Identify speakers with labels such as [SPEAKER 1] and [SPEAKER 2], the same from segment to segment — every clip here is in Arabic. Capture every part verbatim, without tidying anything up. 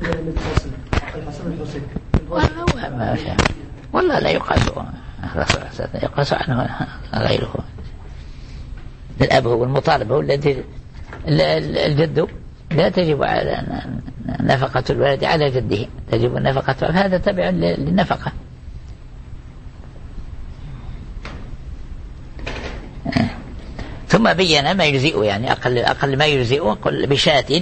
[SPEAKER 1] والله لا يقال يقاس عنه غيره. الأب هو المطالب، هو الذي الجد لا تجب على نفقة الولد على جده، تجب النفقة، فهذا تبع للنفقة. ثم بين ما يجزئه، يعني أقل, أقل ما يجزئه قل بشاة،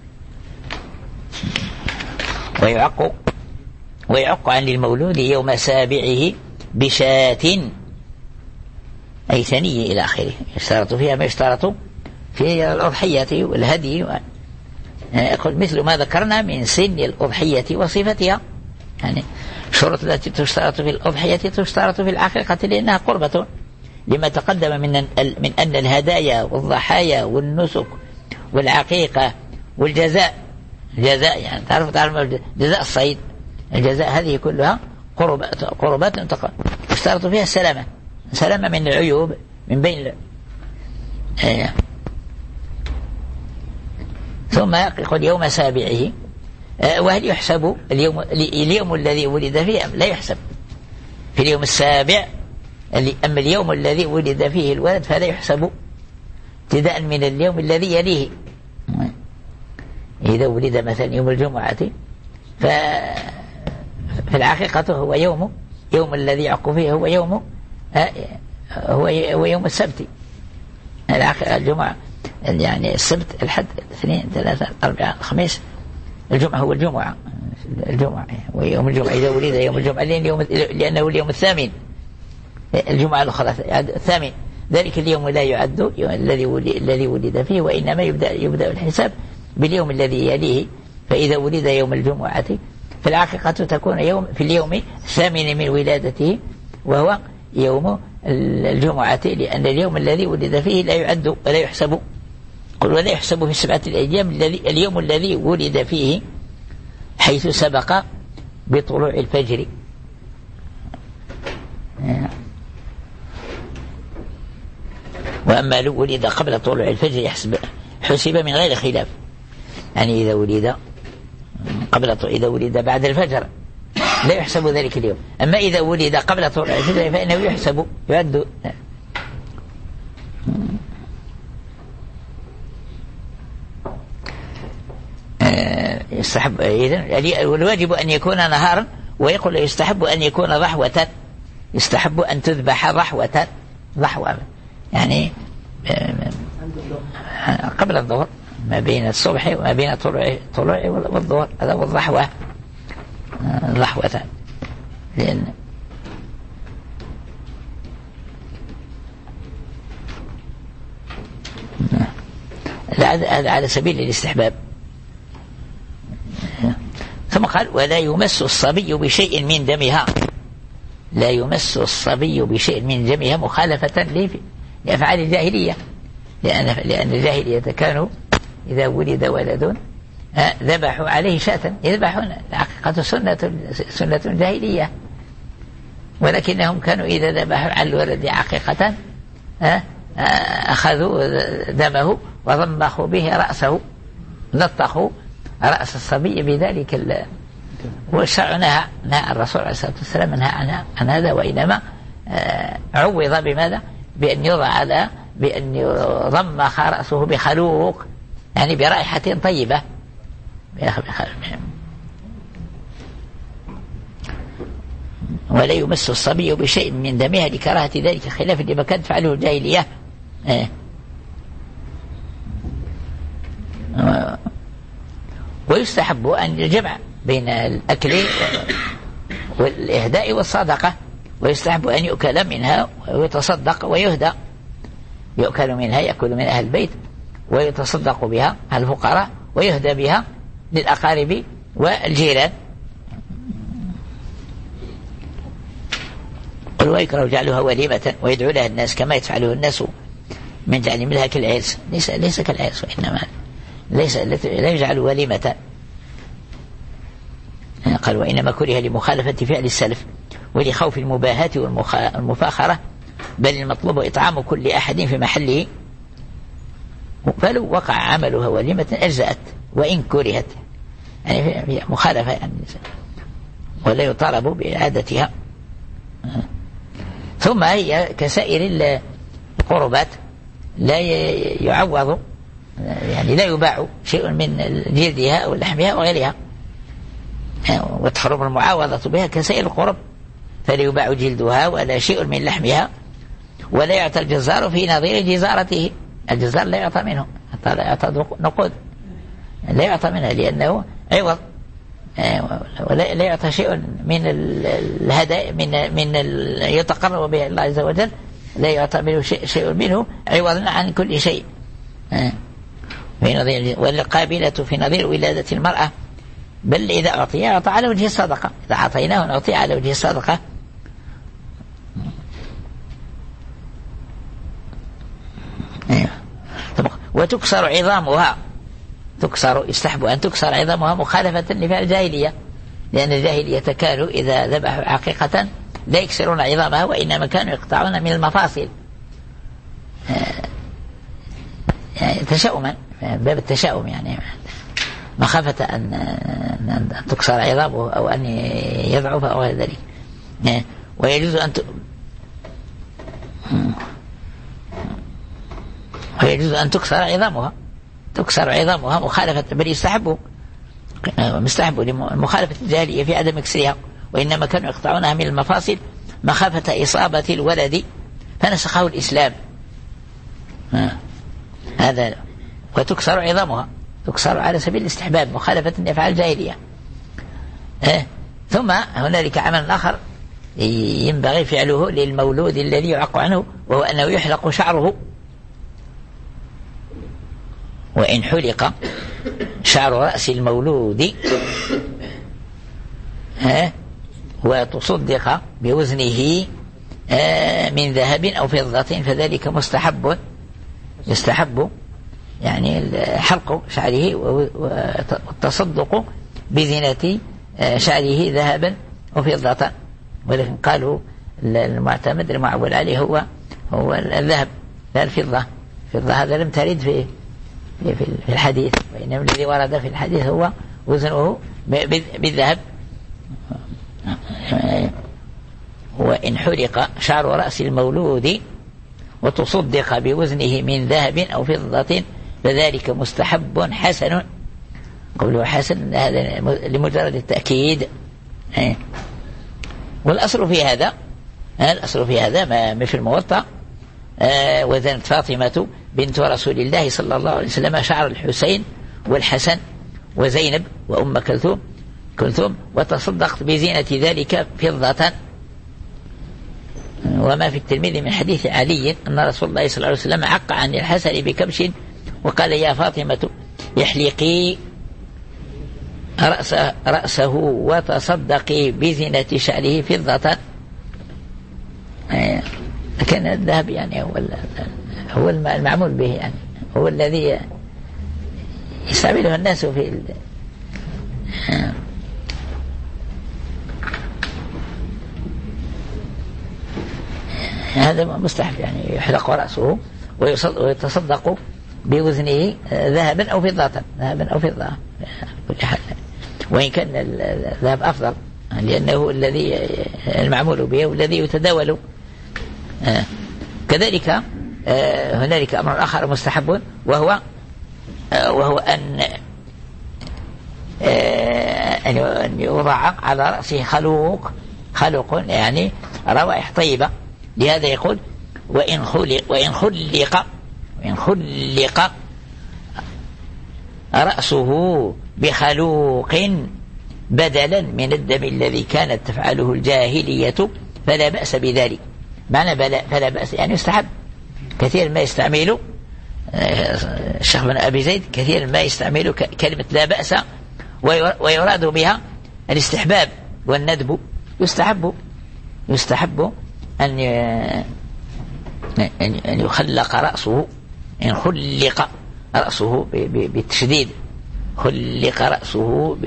[SPEAKER 1] ويعق ويعق عن المولود يوم سابعه بشاة أي ثنية إلى آخره، يشترط فيها ما يشترط في الأضحية والهدي، يقول مثل ما ذكرنا من سن الأضحية وصفتها، يعني شروط التي تشترط في الأضحية تشترط في العقيقة لأنها قربة، لما تقدم من من أن الهدايا والضحايا والنسك والعقيقة والجزاء، الجزاء يعني تعرف تعرف جزاء الصيد، الجزاء هذه كلها قربات قربات تشترط فيها السلامة، سلامة من العيوب من بين آه. ثم يقول يوم سابعه، آه وهل يحسب اليوم اليوم الذي ولد فيه لا يحسب في اليوم السابع، أما اليوم الذي ولد فيه الولد فلا يحسب ابتداء من اليوم الذي يليه. إذا ولد مثلا يوم الجمعة فالعقيقة هو يوم يوم الذي يعق فيه هو يوم هو يوم السبت، الجمعة يعني السبت الحد الاثنين ثلاثة أربعة خميس، الجمعة هو الجمعة الجمعة ويوم الجمعة إذا ولد يوم الجمعة لأنه اليوم الثامن، الجمعة الأخرى الثامن، ذلك اليوم لا يعد الذي الذي ولد فيه، وإنما يبدأ يبدأ الحساب باليوم الذي يليه. فإذا ولد يوم الجمعة فالعقيقة تكون يوم في اليوم الثامن من ولادته وهو يوم الجمعة، لأن اليوم الذي ولد فيه لا يعد ولا يحسب، قل ولا يحسب في سبعة الأيام الذي اليوم الذي ولد فيه حيث سبق بطلوع الفجر. وأما لو ولد قبل طلوع الفجر يحسب حسب من غير خلاف، يعني إذا ولد قبل إذا ولد بعد الفجر لا يحسب ذلك اليوم، أما إذا ولد قبل طلوع الفجر فإنه يحسب يعد. يستحب إذن والواجب أن يكون نهارا، ويقول يستحب أن يكون ضحوة، يستحب أن تذبح ضحوة، ضحوة يعني قبل الظهر ما بين الصبح وما بين طلوع طلوع والظهر، هذا هو الضحوة، ضحوة. لأن هذا على سبيل الاستحباب. ثم قال ولا يمس الصبي بشيء من دمها، لا يمس الصبي بشيء من دمها مخالفة لأفعال الجاهلية، لأن لأن الجاهلية كانوا إذا ولد ولد ذبحوا عليه شاة يذبحون، العقيقة سنة سنة جاهلية، ولكنهم كانوا إذا ذبحوا على الولد عقيقة أخذوا دمه وضمخوا به رأسه، لطخوا رأس الصبي بذلك، والشرع نهى نهى الرسول عليه الصلاة والسلام نهى عن هذا، وإنما عوض بماذا؟ بأن يضع على بأن يضمخ رأسه بخلوق، يعني برائحة طيبة. ولا يمس الصبي بشيء من دمها لكراهة ذلك، خلاف لما كانت تفعله الجاهلية. ويستحب أن الجمع بين الأكل والإهداء والصدقة، ويستحب أن يؤكل منها ويتصدق ويهدى، يؤكل منها يأكل من أهل البيت ويتصدق بها على الفقراء ويهدى بها للأقارب والجيران. قل ويكره جعلها وليمة ويدعو لها الناس كما يفعله الناس من جعل منها كالعرس، ليس ليس كالعرس، وإنما ليس لا يجعل وليمة. قال وإنما كره لمخالفة فعل السلف ولخوف المباهاة والمفاخرة، بل المطلوب إطعام كل أحد في محله، فلو وقع عملها وليمة أجزأت وإن كرهت، يعني في مخالفة يعني، ولا يطالب بإعادتها. ثم هي كسائر القربات لا يعوض، يعني لا يباع شيء من جلدها أو لحمها وغيرها، وتحرم المعاوضة بها كسائر القرب، فلا يباع جلدها ولا شيء من لحمها، ولا يعطى الجزار في نظير جزارته. الجزار لا يعطى منه، لا يعطى نقود، لا يعطى منها لأنه عوض، ولا لا يعطى شيء من الهدايا من من يتقرب به الله عز وجل، لا يعطى منه شيء, شيء منه عوضا عن كل شيء. في نظير والقابلة في نظير ولادة المرأة، بل إذا أعطي أعطى على وجه الصدقة، إذا أعطيناه نعطي على وجه الصدقة. وتكسر عظامها، تكسر يستحب أن تكسر عظامها مخالفة لفعل الجاهلية، لأن الجاهلية كانوا إذا ذبحوا حقيقة لا يكسرون عظامها، وإنما كانوا يقطعون من المفاصل يعني تشاؤما، باب التشاؤم، يعني مخافة أن, أن تكسر عظامه أو أن يضعف أو غير ذلك. ويجوز أن ت... ويجوز أن تكسر عظامها، تكسر عظامها مخالفة، بل يستحب مستحب لمخالفة الجاهلية في عدم كسرها، وإنما كانوا يقطعونها من المفاصل مخافة إصابة الولد فنسخه الإسلام. هذا. وتكسر عظامها، تكسر على سبيل الاستحباب مخالفة لأفعال الجاهلية. ثم هنالك عمل آخر ينبغي فعله للمولود الذي يعق عنه، وهو أنه يحلق شعره. وإن حلق شعر رأس المولود وتصدق بوزنه من ذهب أو فضة فذلك مستحب، يستحب يعني حلق شعره والتصدق بزينة شعره ذهبا وفضة. ولكن قالوا المعتمد المعول عليه هو هو الذهب لا الفضة. الفضة هذا لم ترد في في الحديث، وإنما الذي ورد في الحديث هو وزنه بالذهب. وإن حرق شعر رأس المولود وتصدق بوزنه من ذهب أو فضة فذلك مستحب حسن. قوله حسن هذا لمجرد التأكيد. والأصل في هذا الأصل في هذا ما في الموطأ. وزنت فاطمة بنت رسول الله صلى الله عليه وسلم شعر الحسين والحسن وزينب وأم كلثوم كلثوم وتصدقت بزينة ذلك فضة. وما في الترمذي من حديث علي أن رسول الله صلى الله عليه وسلم عق عن الحسن بكبش وقال يا فاطمة احلقي رأسه, رأسه وتصدقي بزينة شعره فضة. لكن الذهب يعني هو هو المعمول به، يعني هو الذي يستعمله الناس في ال... هذا مستحب، يعني يحلق رأسه ويتصدق بوزنه ذهبا أو فضة، ذهبا أو فضة كل حال، وإن كان الذهب أفضل لأنه الذي المعمول به والذي يتداول. كذلك هنالك أمر آخر مستحب، وهو وهو أن أن يوضع على رأسه خلوق خلوق يعني روائح طيبة. لهذا يقول وإن خلق وإن خلق وإن خلق رأسه بخلوق بدلا من الدم الذي كانت تفعله الجاهلية فلا بأس بذلك. معنى فلا بأس يعني يستحب. كثير ما يستعملوا الشيخ بن أبي زيد كثير ما يستعملوا كلمة لا بأس ويراد بها الاستحباب والندب. يستحب يستحب أن أن يخلق رأسه، إن خلق رأسه بالتشديد، خلق رأسه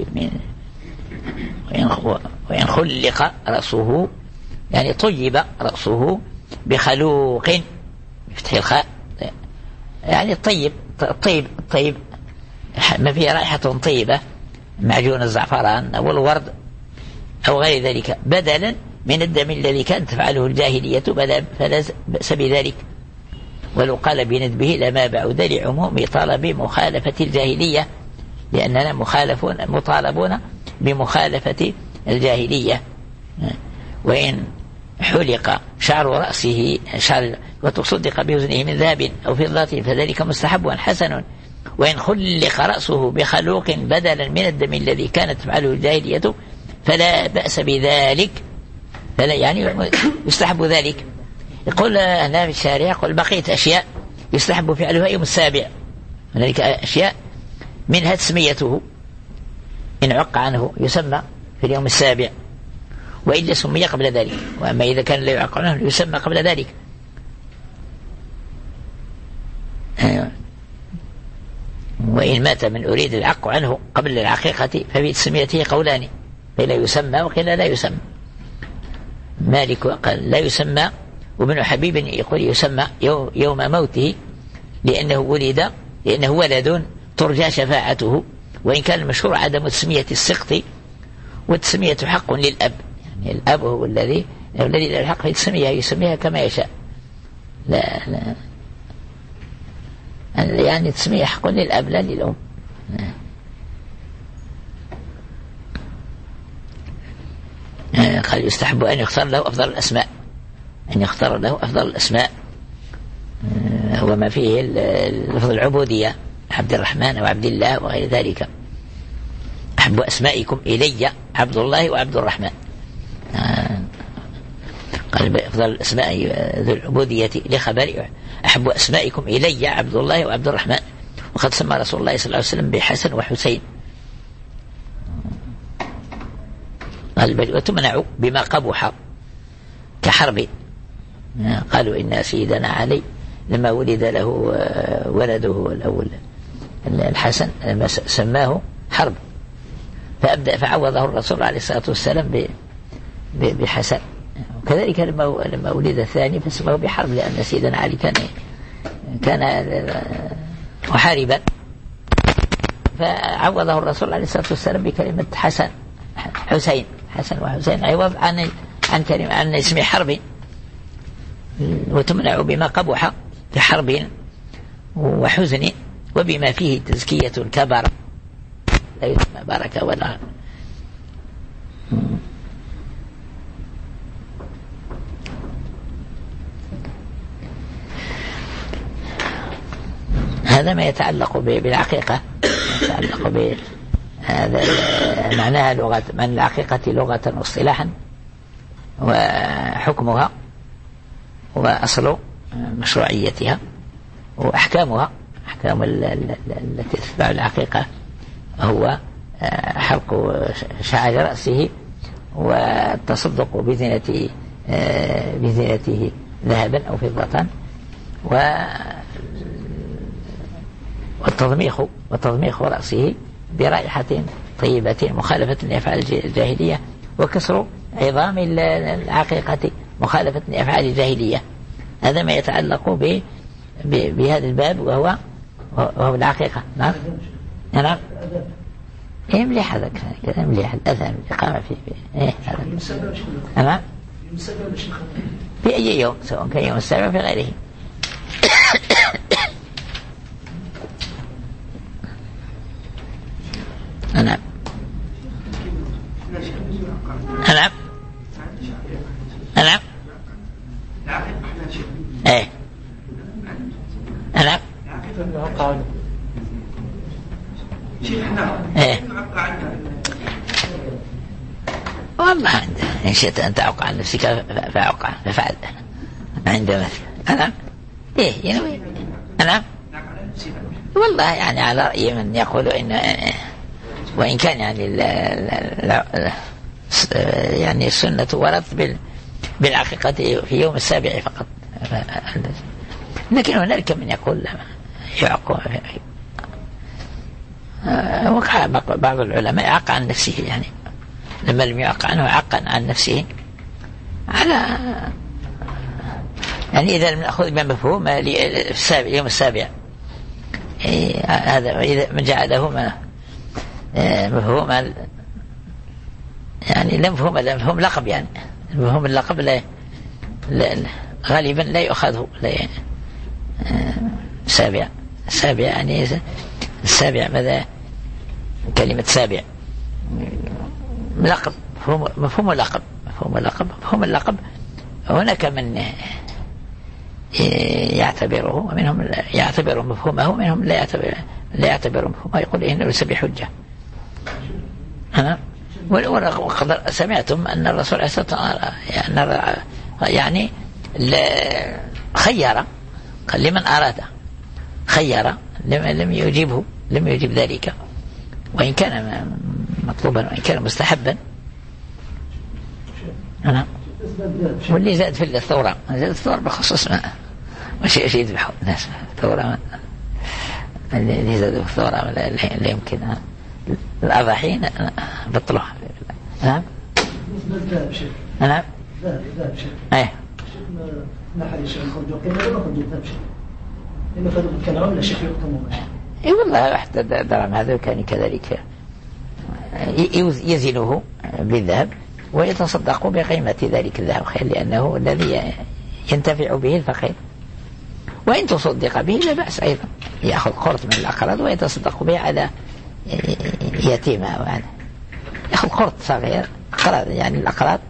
[SPEAKER 1] وإن خلق رأسه يعني طيب رأسه بخلوق بفتح الخاء، يعني الطيب الطيب الطيب ما فيه رائحة طيبة معجون الزعفران أو الورد أو غير ذلك بدلا من الدم الذي كانت تفعله الجاهلية فلا بأس بذلك. ولو قال بندبه لما بعد لعموم طلب مخالفة الجاهلية لأننا مخالفون مطالبون بمخالفة الجاهلية. وإن حلق شعر رأسه شعر وتصدق بوزنه من ذهب أو فضة فذلك مستحب حسن. وإن خلق رأسه بخلوق بدلا من الدم الذي كانت تفعله الجاهلية فلا بأس بذلك، فلا يعني يستحب ذلك. يقول هنا في الشارع يقول بقية أشياء يستحب فعلها يوم السابع، هنالك أشياء منها تسميته إن عق عنه يسمى في اليوم السابع وإلا سمي قبل ذلك، وأما إذا كان لا يعق عنه يسمى قبل ذلك. وإن مات من أريد العق عنه قبل العقيقة ففي تسميته قولان، فلا يسمى وقيل لا يسمى. مالك قال لا يسمى، وابن حبيب يقول يسمى يوم موته لأنه ولد لأنه ولد ترجى شفاعته، وإن كان المشهور عدم تسمية السقط، والتسمية حق للأب، يعني الأب هو الذي الذي له الحق في التسمية يسميها كما يشاء. لا لا يعني التسمية حق للأب لا للأم. قال يستحب أن يختار له أفضل الأسماء، أن يختار له أفضل الأسماء وما فيه لفظ العبودية عبد الرحمن وعبد الله وغير ذلك. أحب أسمائكم إلي عبد الله وعبد الرحمن. قال أفضل الأسماء ذو العبودية لخبر أحب أسمائكم إلي عبد الله وعبد الرحمن. وقد سمى رسول الله صلى الله عليه وسلم بحسن وحسين. قال وتمنع بما قبح كحرب. قالوا إن سيدنا علي لما ولد له ولده الأول الحسن لما سماه حرب فأبدأ فعوضه الرسول عليه الصلاة والسلام بحسن. وكذلك لما لما ولد الثاني فسماه بحرب لأن سيدنا علي كان كان محاربا، فعوضه الرسول عليه الصلاة والسلام بكلمة حسن حسين حسن وحسين عوض عن عن كلمة عن اسم حرب. وتمنع بما قبح كحرب وحزن وبما فيه تزكية كبر لا يسمى بركة ولا. هذا ما يتعلق بالعقيقة، يتعلق ب هذا معناها لغة من العقيقة لغة واصطلاحا وحكمها وأصل مشروعيتها وأحكامها. أحكام التي تتبع العقيقة هو حلق شعر رأسه والتصدق بزينة بزينته ذهبا أو فضة والتضميخ وتضميخ رأسه برائحة طيبة مخالفة لأفعال الجاهلية وكسر عظام العقيقة مخالفة لأفعال الجاهلية. هذا ما يتعلق ب بهذا الباب وهو وهو العقيقة. نعم نعم إيه مليح هذا كذا مليح الأذان الإقامة في إيه هذا نعم في أي يوم سواء كان يوم السابع في غيره. نعم نعم نعم ايه نعم ايه والله إن شئت أن تعق عن نفسك فعق ففعل عند مثل. نعم ايه ينوي. نعم والله يعني على رأي من يقول إن وإن كان يعني ال ال يعني السنة ورد بالعقيقة في يوم السابع فقط، لكن هناك من يقول يعق. وقع بعض العلماء يعق عن نفسه، يعني لما لم يعق عنه عقا عن نفسه على يعني إذا لم نأخذ بمفهوم يوم السابع هذا إذا من جعله مفهوم يعني لا مفهوم لا مفهوم لقب، يعني مفهوم اللقب لا, لا غالبا لا يؤخذه لا سابع. سابع يعني السابع ماذا؟ كلمة سابع لقب، مفهوم مفهوم اللقب مفهوم اللقب مفهوم اللقب هناك من يعتبره ومنهم يعتبر مفهومه ومنهم لا يعتبر لا يعتبر مفهومه، يقول إنه ليس بحجة. أنا وقد سمعتم أن الرسول عليه الصلاة والسلام يعني خير لمن أراد، خير لم يجيبه لم يجيب ذلك وإن كان مطلوبا وإن كان مستحبا. أنا واللي زاد في الثورة زاد الثورة بخصوص ما وشيء شيء يذبحوا الناس ثورة اللي زاد في الثورة لا يمكن الأضاحين بطلوها. نعم نعم ايه اي والله حتى درهم هذا كان كذلك يزنه بالذهب ويتصدق بقيمة ذلك الذهب خير، لأنه الذي ينتفع به الفقير، وإن تصدق به لا بأس أيضا، يأخذ قرط من الأقراض ويتصدق به على يتيمة وعلى يأخذ قرط صغير أقراض، يعني الأقراض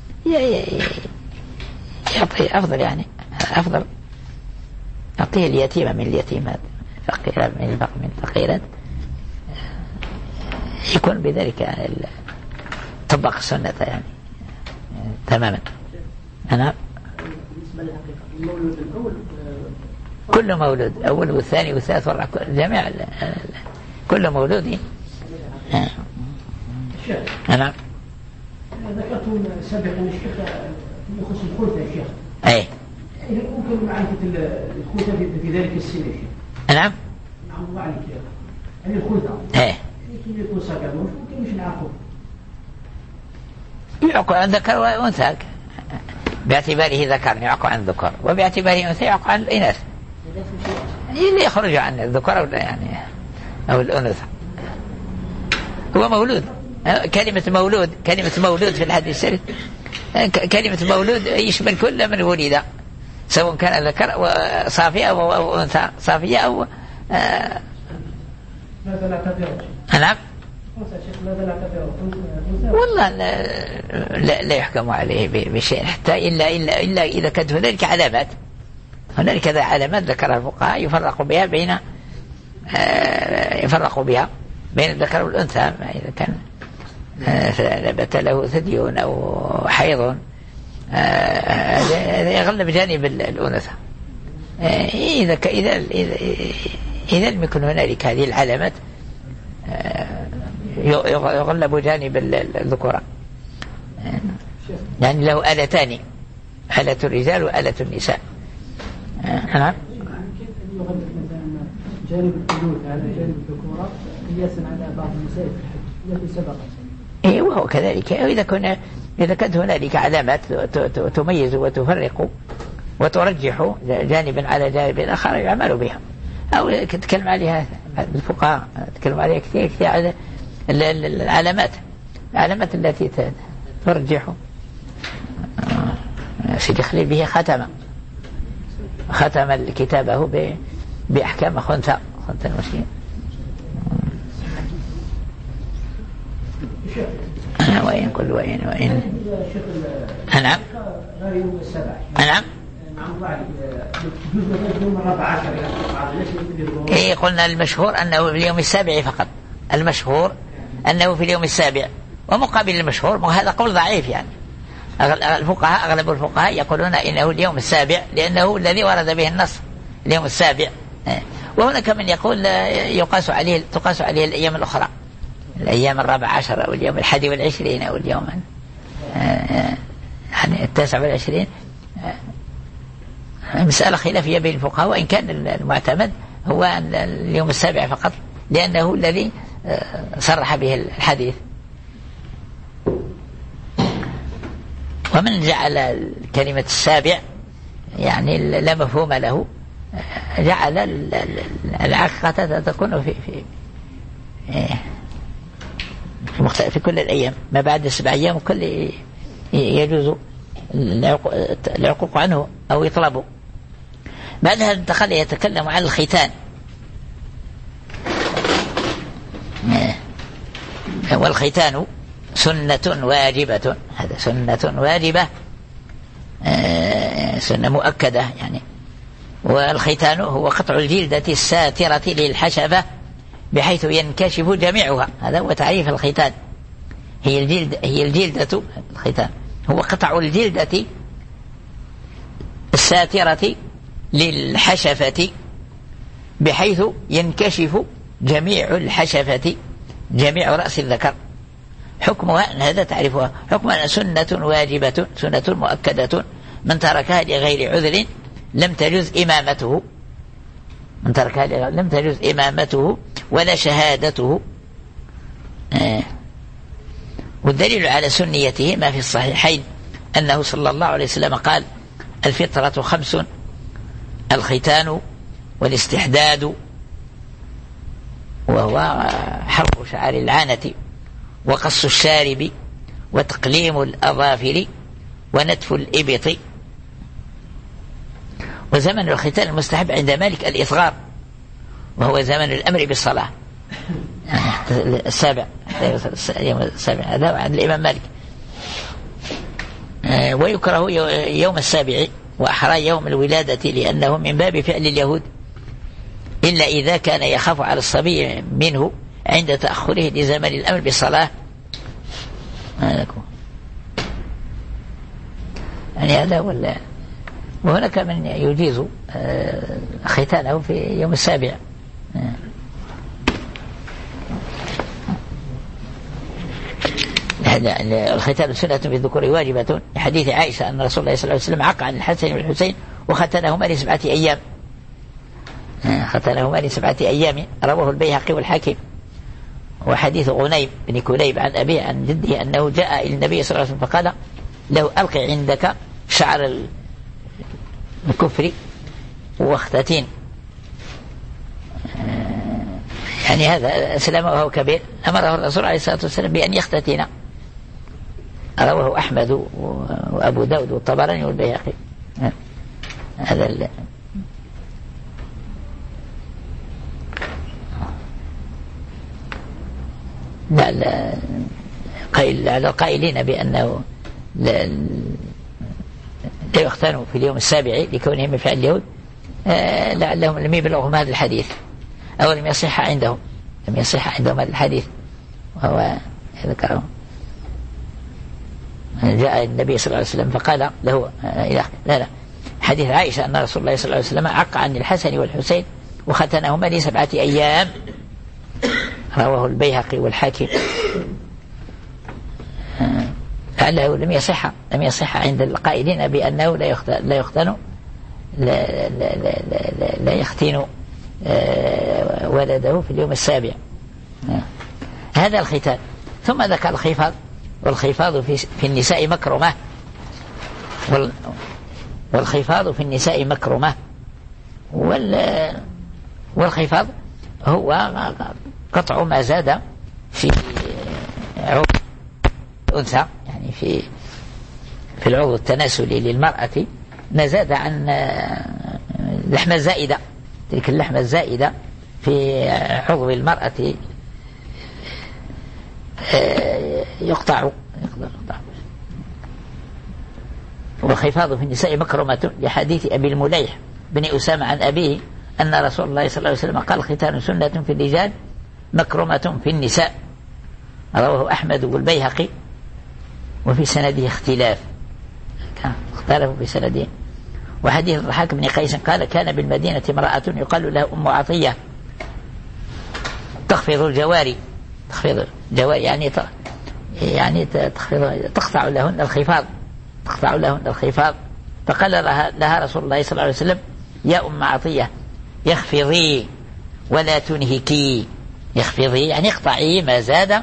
[SPEAKER 1] يعطي أفضل، يعني أفضل يعطيه اليتيمة من اليتيمات، فقيرة من الفقيرات، يكون بذلك يعني طبق السنة يعني تماما. أنا كل مولود أول والثاني والثالث والرابع جميع كل مولود. أنا
[SPEAKER 2] ذكرتم سابقا الشيخ يخص الخلطة يا شيخ.
[SPEAKER 1] أي
[SPEAKER 2] ممكن معرفة الخلطة في ذلك السن يا شيخ.
[SPEAKER 1] نعم.
[SPEAKER 2] نعم الله عليك يا يعني الخلطة.
[SPEAKER 1] إيه.
[SPEAKER 2] يمكن يكون سابقا ممكن مش نعرفه.
[SPEAKER 1] يعقل عن ذكر وأنثى باعتباره ذكر يعقل عن ذكر، وباعتباره أنثى يعقل عن الإناث، اللي يخرج عن الذكر أو يعني أو الأنثى هو مولود. كلمة مولود كلمة مولود في الحديث الشريف كلمة مولود يشمل كل من ولد، سواء كان ذكر صافية أو أنثى صافية أو
[SPEAKER 2] ماذا لا تفرق؟
[SPEAKER 1] نعم والله لا, لا, لا يحكم عليه بشيء حتى إلا, إلا, إلا إذا كانت هنالك علامات هنالك علامات ذكرها الفقهاء يفرق بها بين يفرق بها بين الذكر والأنثى. إذا كان ثبت له ثدي أو حيض يغلب جانب الأنثى. إذا إذا إذا لم يكن هنالك هذه العلامات يغلب جانب الذكورة، يعني له آلتان، آلة الرجال وآلة النساء. نعم.
[SPEAKER 2] يمكن أن يغلب مثلا جانب الحدود على جانب الذكورة قياسا على بعض النساء في الحج التي سبقت.
[SPEAKER 1] إيه وهو كذلك. إذا كنا إذا كانت هنالك علامات تميز وتفرق وترجح جانبا على جانب آخر يعمل بها، أو تتكلم عليها الفقهاء تتكلم عليها كثير كثير على العلامات العلامات التي ترجح. سيدي خليل به ختم ختم كتابه بأحكام خنثى خنثى المسلمين. وين كل وين وين نعم نعم إيه قلنا المشهور أنه في اليوم السابع فقط، المشهور أنه في اليوم السابع، ومقابل المشهور وهذا قول ضعيف، يعني الفقهاء أغلب الفقهاء يقولون إنه اليوم السابع لأنه الذي ورد به النص اليوم السابع، وهناك من يقول يقاس عليه تقاس عليه الأيام الأخرى، الأيام الرابع عشر أو اليوم الحادي والعشرين أو اليوم يعني التاسع والعشرين. مسألة خلافية بين الفقهاء، وإن كان المعتمد هو اليوم السابع فقط لأنه الذي صرح به الحديث. ومن جعل كلمة السابع يعني لا مفهوم له جعل العقيقة تكون في في في كل الأيام ما بعد سبع أيام وكل يجوز العقوق عنه أو يطلبه. بعدها انتقل يتكلم عن الختان، والختان سنة واجبة، هذا سنة واجبة سنة مؤكدة يعني. والختان هو قطع الجلدة الساترة للحشفة بحيث ينكشف جميعها، هذا هو تعريف الختان. هي الجلد هي الجلدة الختان هو قطع الجلدة الساترة للحشفة بحيث ينكشف جميع الحشفة، جميع رأس الذكر. حكمها هذا تعرفها، حكمها سنة واجبة سنة مؤكدة، من تركها لغير عذر لم تجوز إمامته، من تركها لغير لم تجوز إمامته ولا شهادته. آه. والدليل على سنيته ما في الصحيحين أنه صلى الله عليه وسلم قال: الفطرة خمس: الختان والاستحداد وهو حرق شعر العانة وقص الشارب وتقليم الأظافر ونتف الإبط. وزمن الختان المستحب عند مالك الإصغار، وهو زمن الأمر بالصلاة السابع يوم السابع، هذا عند الإمام مالك. ويكره يوم السابع وأحرى يوم الولادة لأنه من باب فعل اليهود، إلا إذا كان يخاف على الصبي منه عند تأخره لزمن الأمر بالصلاة. يعني هذا ولا. وهناك من يجيز ختانه في يوم السابع. الختان سنة في الذكور واجبة، لحديث عائشة أن رسول الله صلى الله عليه وسلم عق عن الحسن والحسين وختنهما لسبعة أيام، ختنهما لسبعة أيام، رواه البيهقي والحاكم. وحديث غنيم بن كليب عن أبيه عن جده أنه جاء إلى النبي صلى الله عليه وسلم فقال له: ألقي عندك شعر الكفر واختتين. يعني هذا أسلم وهو كبير، أمره الرسول عليه الصلاة والسلام بأن يختتن. رواه أحمد وأبو داود والطبراني والبيهقي. هذا ال... لا قائل على القائلين بأنه لا, لا يختنوا في اليوم السابع لكونهم من فعل اليهود، آه لعلهم لم يبلغهم هذا الحديث أو لم يصح عندهم لم يصح عندهم هذا الحديث. وهو ذكره جاء النبي صلى الله عليه وسلم فقال له لا لا حديث عائشة أن رسول الله صلى الله عليه وسلم عق عن الحسن والحسين وختنهما لسبعة أيام، رواه البيهقي والحاكم. لعله لم يصح لم يصح عند القائلين بأنه لا يختن لا يختن لا, لا, لا, لا, لا يختن ولده في اليوم السابع. هذا الختان. ثم ذكر الخفاض، والخفاض في, في النساء مكرمة، والخفاض في النساء مكرمة والخفاض هو قطع ما زاد في عضو الأنثى، يعني في في العضو التناسلي للمرأة ما زاد عن لحمة زائدة، تلك اللحمة الزائدة في عضو المرأة يقطع يقطع. والخفاض في النساء مكرمة لحديث أبي المليح بن أسامة عن أبيه أن رسول الله صلى الله عليه وسلم قال: ختان سنة في الرجال مكرمة في النساء، رواه أحمد والبيهقي. وفي سنده اختلاف، اختلفوا في سنده. وحديث الضحاك بن قيس قال: كان بالمدينة امرأة يقال لها أم عطية تخفض الجواري، تخفض الجواري يعني يعني تخفض تقطع لهن الخفاض تقطع لهن الخفاض فقال لها, لها رسول الله صلى الله عليه وسلم: يا أم عطية يخفضي ولا تنهكي. يخفضي يعني اقطعي ما زاد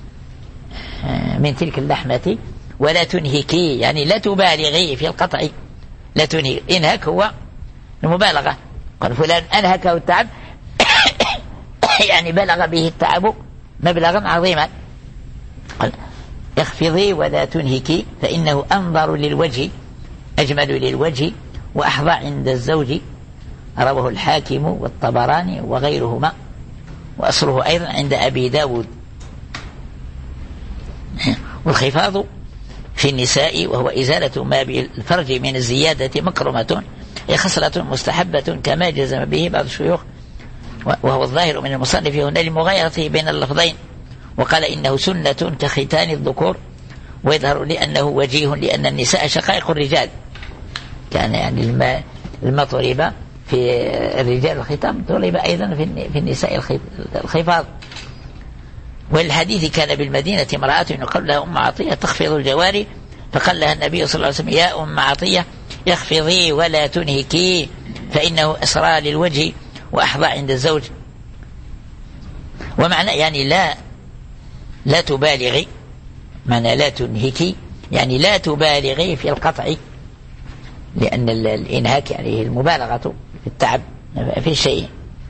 [SPEAKER 1] من تلك اللحمة، ولا تنهكي يعني لا تبالغي في القطع، لا تنهك. إنهك هو المبالغة، قال فلان أنهكه التعب، يعني بلغ به التعب مبلغا عظيما. اخفضي ولا تنهكي فإنه أنظر للوجه أجمل للوجه وأحظى عند الزوج. رواه الحاكم والطبراني وغيرهما، وأصله أيضا عند أبي داود. والخفاض في النساء وهو إزالة ما بالفرج من الزيادة مكرمة، هي خصلة مستحبة كما جزم به بعض الشيوخ، وهو الظاهر من المصنف هنا لمغايرته بين اللفظين، وقال إنه سنة كختان الذكور، ويظهر لأنه وجيه لأن النساء شقائق الرجال، كان يعني لما لما طلب في الرجال الختام طلب أيضا في النساء الخفاض. والحديث كان بالمدينة امرأة يقال لها أم عطية تخفض الجواري، فقال لها النبي صلى الله عليه وسلم يا أم عطية اخفضي ولا تنهكي فإنه أسرى للوجه وأحظى عند الزوج. ومعنى يعني لا لا تبالغي، معنى لا تنهكي يعني لا تبالغي في القطع، لأن الإنهاك يعني المبالغة في التعب في الشيء.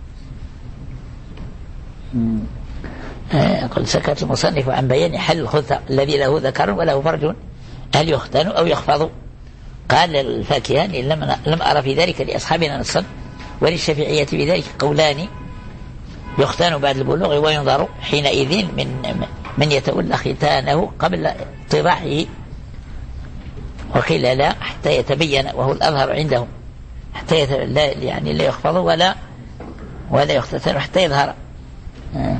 [SPEAKER 1] قل سكت المصنف عن بيان حل الخنثى الذي له ذكر وله فرج هل يختن أو يخفض. قال الفاكهاني لم, لم أرى في ذلك لأصحابنا نصا، وللشافعية بذلك قولان، يختن بعد البلوغ وينظر حينئذ من من يتولى ختانه قبل اتضاحه، وقيل لا حتى يتبين وهو الأظهر عندهم، حتى لا يعني لا يخفض ولا ولا يختتن حتى يظهر. آه.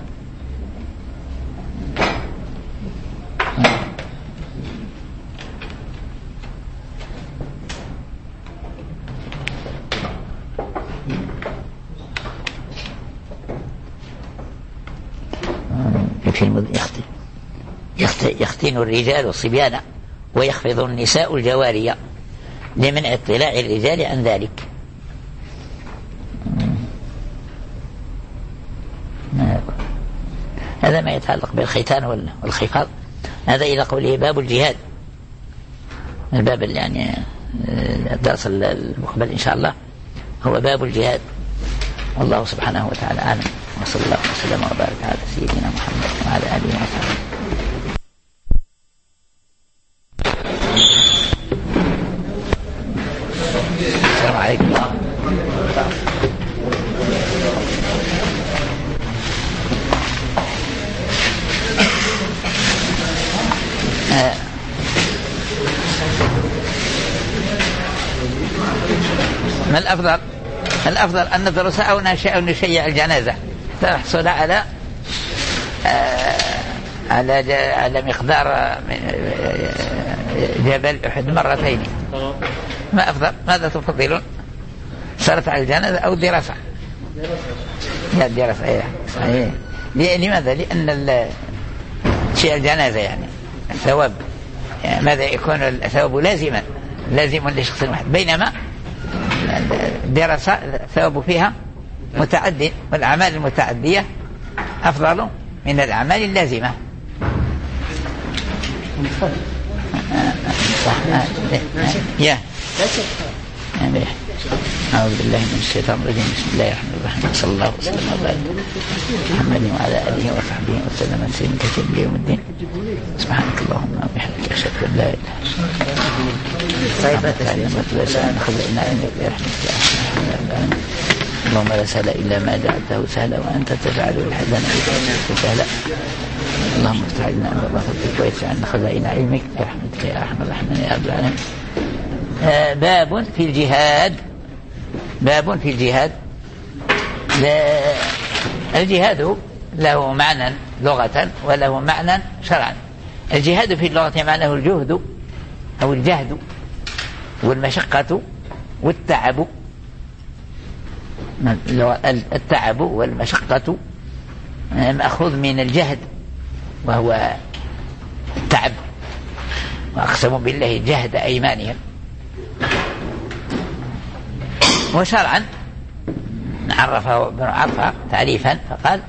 [SPEAKER 1] يختن الرجال والصبيان ويخفض النساء الجواري لمنع اطلاع الرجال عن ذلك. هذا ما يتعلق بالختان والخفاض. هذا إلى قوله باب الجهاد، الباب يعني الدرس المقبل إن شاء الله هو باب الجهاد. والله سبحانه وتعالى أعلم، وصلى الله وسلم وبارك على سيدنا محمد وعلى آله وصحبه. السلام عليكم. آه. ما الأفضل؟ الأفضل أن ندرس أو نشيع الجنازة تحصل على آه على على مقدار من جبل أحد مرتين. ما أفضل؟ ماذا تفضلون؟ صارت على الجنازة أو الدراسة؟ لا الدراسة. إيه صحيح. لماذا؟ لأن شيء الجنازة يعني الثواب يعني ماذا يكون الثواب لازما لازم لشخص واحد، بينما الدراسة الثواب فيها متعدد، والأعمال المتعدية أفضل من الأعمال اللازمة. صح. يا أعوذ بالله من الشيطان الرجيم. بسم الله الرحمن الرحيم. صلى الله وسلم وبارك محمد وعلى آله وصحبه وسلم تسليما كثيرا إلى يوم الدين. سبحانك اللهم وبحمدك أشهد أن لا إله إلا أنت اللهم لا سهل إلا ما جعلته سهلا وأنت تجعل الحزن سهلا. اللهم افتح لنا أبواب فضلك ويسع عنا خزائن علمك برحمتك يا أرحم الراحمين يا رب العالمين. آه باب في الجهاد. باب في الجهاد. الجهاد له معنى لغة وله معنى شرعا. الجهاد في اللغة معناه الجهد أو الجهد والمشقة والتعب. التعب والمشقة مأخوذ من الجهد وهو التعب، وأقسم بالله جهد أيمانهم. وشرعا عرفه ابن عرفة تعريفا فقال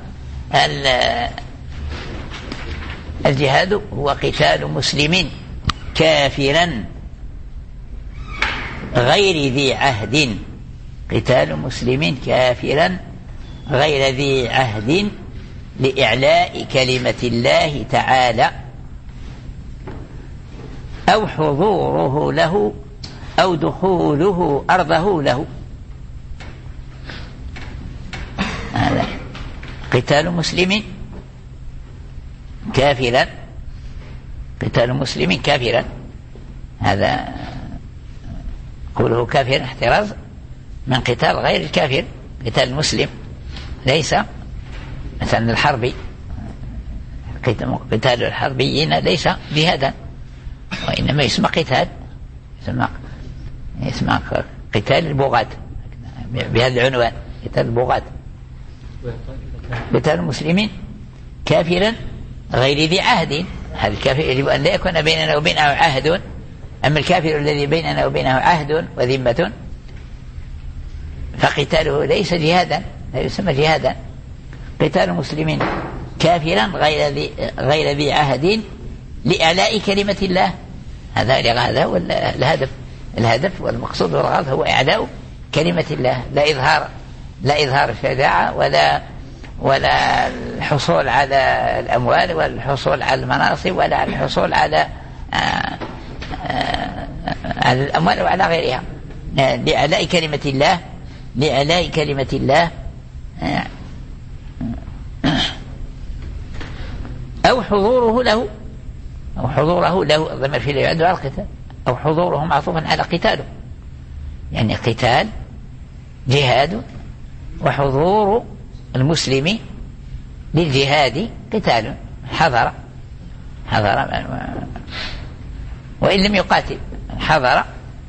[SPEAKER 1] الجهاد هو قتال مسلم كافرا غير ذي عهد. قتال مسلم كافرا غير ذي عهد لإعلاء كلمة الله تعالى أو حضوره له أو دخوله أرضه له. هذا قتال مسلم كافرا، قتال مسلم كافرا، هذا قوله كافر احتراز من قتال غير الكافر. قتال المسلم ليس مثلا الحربي، قتال الحربيين ليس جهادا، وإنما يسمى قتال، يسمى يسمى قتال البغاة بهذا العنوان، قتال البغاة. قتال المسلمين كافرا غير ذي عهد، هذا الكافر يجب أن لا يكون بيننا وبينه عهد. أما الكافر الذي بيننا وبينه عهد وذمة فقتاله ليس جهادا، لا يسمى جهادا. قتال المسلمين كافرا غير ذي غير ذي عهد لإعلاء كلمة الله، هذا هذا هو الهدف. الهدف والمقصود والغرض هو إعلاء كلمة الله، لا إظهار لا إظهار الشجاعة ولا ولا الحصول على الأموال ولا الحصول على المناصب ولا الحصول على آآ آآ على الأموال وعلى غيرها، لإعلاء كلمة الله، لإعلاء كلمة الله. أو حضوره له، أو حضوره له الضمير في يعد على القتال، أو حضوره معطوفا على قتاله، يعني قتال جهاد، وحضور المسلم للجهاد قتال، حضر حضر وإن لم يقاتل، حضر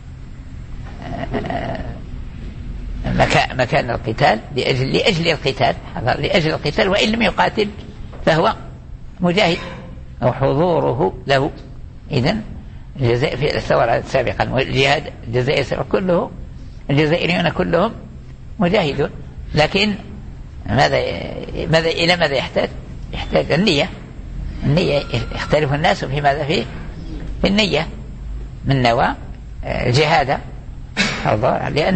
[SPEAKER 1] مكان القتال لأجل, لأجل القتال، حضر لأجل القتال وإن لم يقاتل فهو مجاهد. أو حضوره له، إذن الجزائر في الثورة السابقة الجهاد الجزائر كله الجزائريون كلهم مجاهدون، لكن ماذا ماذا إلى ماذا يحتاج؟ يحتاج النية. النية يختلف الناس في ماذا؟ في في النية من نوى الجهاد، لأن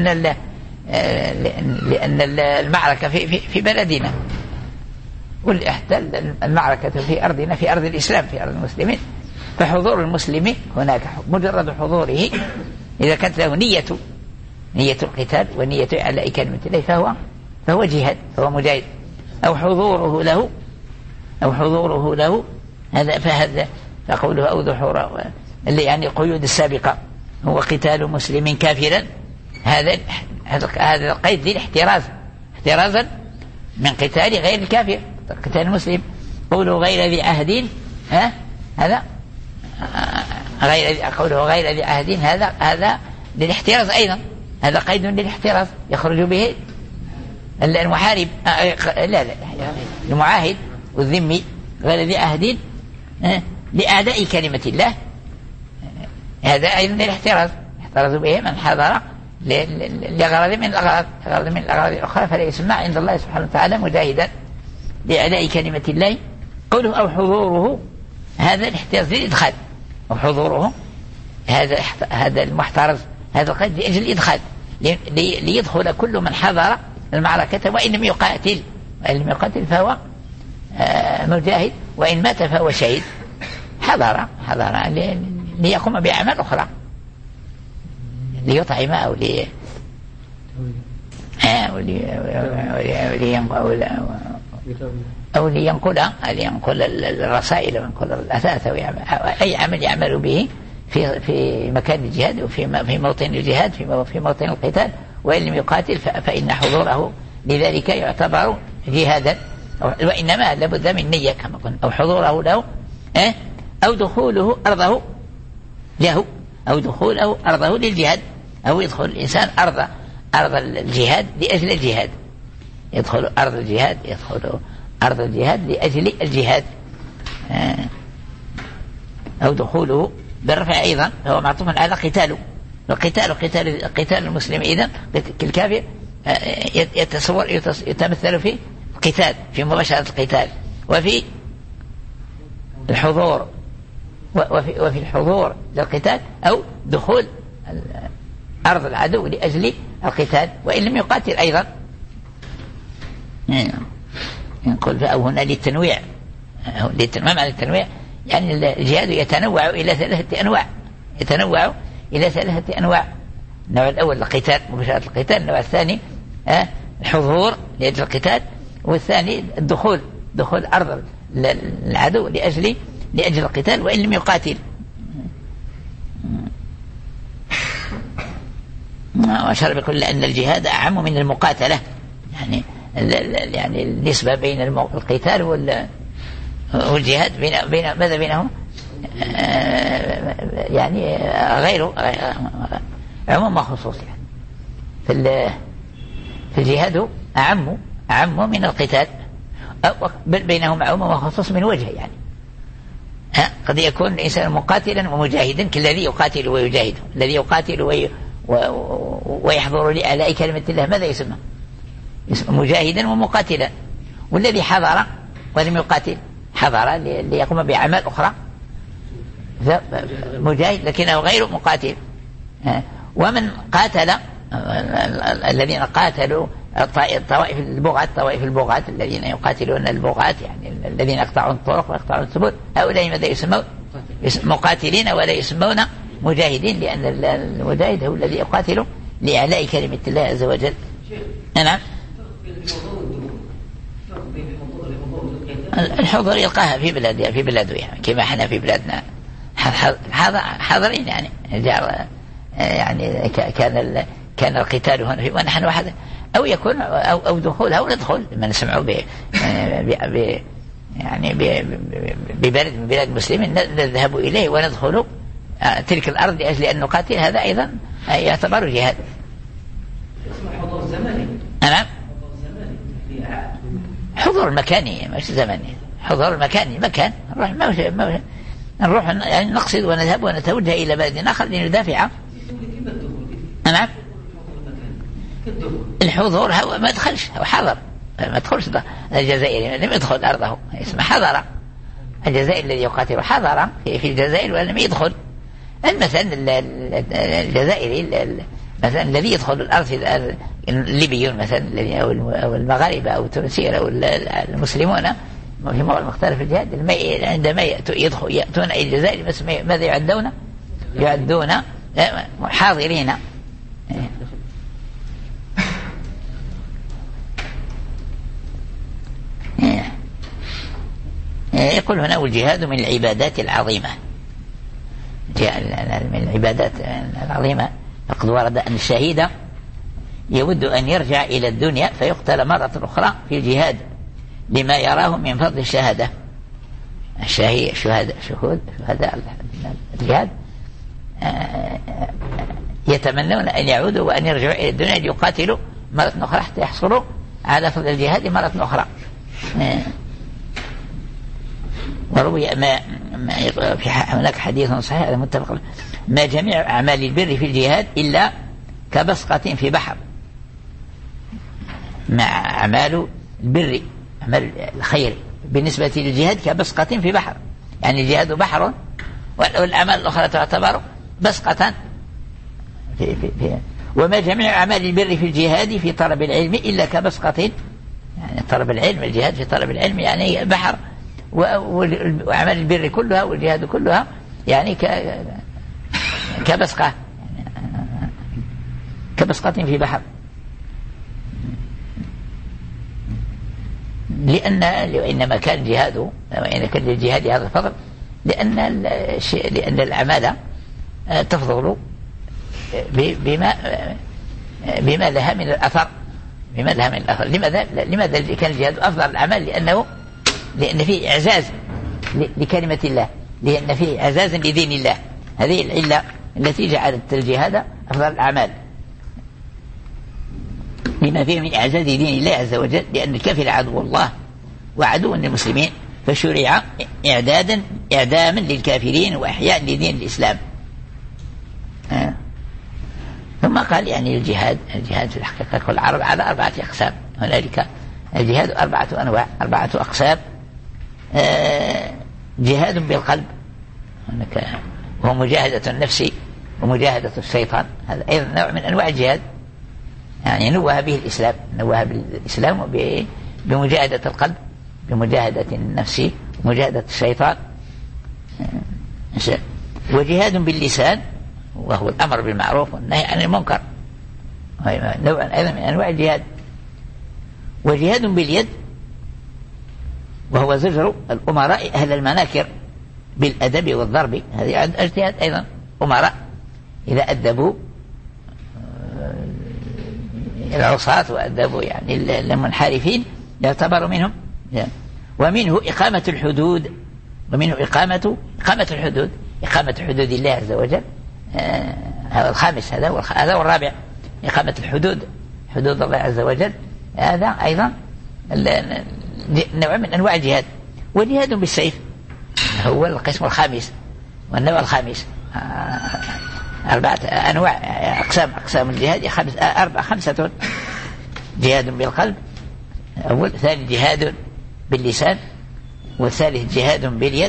[SPEAKER 1] لأن المعركة في في في بلدنا، والاحتل المعركة في أرضنا، في أرض الإسلام، في أرض المسلمين، فحضور المسلم هناك مجرد حضوره إذا كانت له نية نية القتال ونية على كلمة الله فهو فهو جهاد، فهو مجاهد. أو حضوره له أو حضوره له هذا فهذا فقوله أو ظهوره اللي يعني القيود السابقة هو قتال مسلم كافرا، هذا هذا القيد ذي الاحتراز، احترازا من قتال غير الكافر، قتال المسلم. قوله غير ذي عهد، ها هذا غير قوله غير ذي عهد، هذا هذا للاحتراز أيضا، هذا قيد للاحتراز يخرج به المحارب، لا لا المعاهد والذمي غير ذي عهد لأعداء كلمة الله، هذا أيضا للاحتراز، يحترز به من حضر لغرض من الأغراض غرض من الأغراض الأخرى، فلا يسمى عند الله سبحانه وتعالى مجاهدا لأعداء كلمة الله. قوله أو حضوره هذا الاحتراز للإدخال، أو حضوره هذا هذا المحترز، هذا قد لأجل الإدخال، ليدخل كل من حضر المعركة وإن لم يقاتل، وإن لم يقاتل فهو مجاهد، وإن مات فهو شهيد. حضر حضر ليقوم بأعمال أخرى، ليطعم أو لي أو لينقل لينقل الرسائل وينقل الأثاث، أي عمل يعمل به في في مكان الجهاد وفي في موطن الجهاد في في موطن القتال، وإن لم يقاتل فإن حضوره لذلك يعتبر جهادا، وإنما لابد من نية كما قلنا. أو حضوره له أو دخوله أرضه له، أو دخوله أرضه للجهاد، أو يدخل الإنسان أرض أرض الجهاد لأجل الجهاد، يدخل أرض الجهاد يدخل أرض الجهاد لأجل الجهاد. أو دخوله بالرفع أيضا هو معطوف على قتاله، القتال قتال قتال المسلم إذن الكافر يتصور يتمثل في القتال، في مباشرة القتال، وفي الحضور وفي, وفي الحضور للقتال، أو دخول أرض العدو لأجل القتال وإن لم يقاتل أيضا. نقول أو هنا للتنويع، ما معنى التنويع؟ يعني الجهاد يتنوع إلى ثلاثة أنواع، يتنوع إلى ثلاثة أنواع. النوع الأول القتال، مباشرة القتال. النوع الثاني آه الحضور لأجل القتال، والثاني الدخول، دخول أرض العدو لأجل لأجل القتال وإن لم يقاتل. وأشار بكل أن الجهاد أعم من المقاتلة، يعني يعني النسبة بين القتال والجهاد بين بين ماذا بينهم يعني غير عموم وخصوص. يعني في في الجهاد أعم أعم من القتال، بل بينهم عموم وخصوص من وجه. يعني ها قد يكون الإنسان مقاتلا ومجاهدا كالذي يقاتل ويجاهد. الذي يقاتل وي ويحضر لأعلاء كلمة الله ماذا يسمى؟ يسمى مجاهدا ومقاتلا. والذي حضر ولم يقاتل حضر ليقوم بأعمال أخرى مجاهد لكنه غير مقاتل. ومن قاتل الذين قاتلوا الطوائف البغاة طوائف البغاة الذين يقاتلون البغاة، يعني الذين يقطعون الطرق ويقطعون السبل، هؤلاء ماذا يسمون؟ مقاتلين ولا يسمون مجاهدين، لأن المجاهد هو الذي يقاتل لإعلاء كلمة الله عز وجل. نعم. الحضور يلقاها في بلاد في بلاده يعني كما احنا في بلادنا حاضرين، يعني يعني كان كان القتال هنا ونحن واحد، أو يكون أو أو دخول أو ندخل ما نسمعه ب يعني ببلد من بلاد المسلمين نذهب إليه وندخل تلك الأرض لأجل أن نقاتل، هذا أيضا يعتبر جهاد. نعم. حضور مكاني مش زمني، حضور مكاني مكان نروح ما نروح يعني نقصد ونذهب ونتوجه إلى بلد آخر لندافع. نعم. الحضور هو ما دخلش، هو حضر ما دخلش. الجزائر لم يدخل أرضه اسمه حضر. الجزائر الذي يقاتل حضر في الجزائر ولم يدخل. مثلا الجزائري مثلا الذي يدخل الأرض الليبيون مثلا أو المغاربة أو التونسيين أو المسلمون في مواضع مختلفة الجهاد عندما يدخل يأتون إلى الجزائر ماذا يعدون؟ يعدون حاضرين. يقول هنا والجهاد من العبادات العظيمة، من العبادات العظيمة. فقد ورد أن الشهيد يود أن يرجع إلى الدنيا فيقتل مرة أخرى في الجهاد لما يراه من فضل الشهادة. الشهيد شهداء شهود شهداء الجهاد يتمنون أن يعودوا وأن يرجعوا إلى الدنيا ليقاتلوا مرة أخرى حتى يحصلوا على فضل الجهاد مرة أخرى. وروي ما في هناك حديث صحيح متفق ما جميع أعمال البر في الجهاد إلا كبصقة في بحر. مع أعمال البر أعمال الخير بالنسبة للجهاد كبصقة في بحر، يعني الجهاد بحر والأعمال الأخرى تعتبر بصقة في في في. وما جميع أعمال البر في الجهاد في طلب العلم إلا كبصقة، يعني طلب العلم الجهاد في طلب العلم يعني بحر، وأعمال البر كلها والجهاد كلها يعني كبصقة كبصقة في بحر. لأن إنما كان الجهاد وإن كان للجهاد هذا الفضل لأن لأن الأعمال تفضل بما بما لها من الأثر بما لها من الأثر. لماذا لماذا كان الجهاد أفضل الأعمال؟ لأنه لأن فيه إعزاز لكلمة الله، لأن فيه إعزاز لدين الله. هذه العلة التي جعلت الجهاد أفضل الأعمال، لما فيه من إعزاز دين الله عز وجل، لأن الكافر عدو الله وعدو للمسلمين، فشرع إعدادا إعداما للكافرين وإحياء لدين الإسلام. آه. ثم قال يعني الجهاد الجهاد في الحقيقة كل العرب على أربعة أقسام. هنالك الجهاد أربعة أنواع أربعة أقسام. آه جهاد بالقلب هناك هو مجاهدة النفس ومجاهدة الشيطان، هذا أيضا نوع من أنواع الجهاد، يعني نوه به الإسلام نوه بالإسلام بمجاهدة القلب بمجاهدة النفس ومجاهدة الشيطان. وجهاد باللسان وهو الأمر بالمعروف والنهي عن المنكر، نوع أيضا من أنواع الجهاد. وجهاد باليد وهو زجر الأمراء أهل المناكر بالأدب والضرب، هذه اجتهاد أيضا. أمراء إذا أدبوا العصاة وأدبوا يعني المنحرفين يعتبر منهم. ومنه إقامة الحدود، ومنه إقامة إقامة الحدود إقامة حدود الله عز وجل، هذا الخامس. هذا هذا والرابع إقامة الحدود، حدود الله عز وجل، هذا أيضا نوع من أنواع الجهاد. وجهاد بالسيف هو القسم الخامس والنوع الخامس. أربعة أنواع أقسام أقسام الجهاد خمس أربعة خمسة. جهاد بالقلب أول، ثاني جهاد باللسان، والثالث جهاد باليد،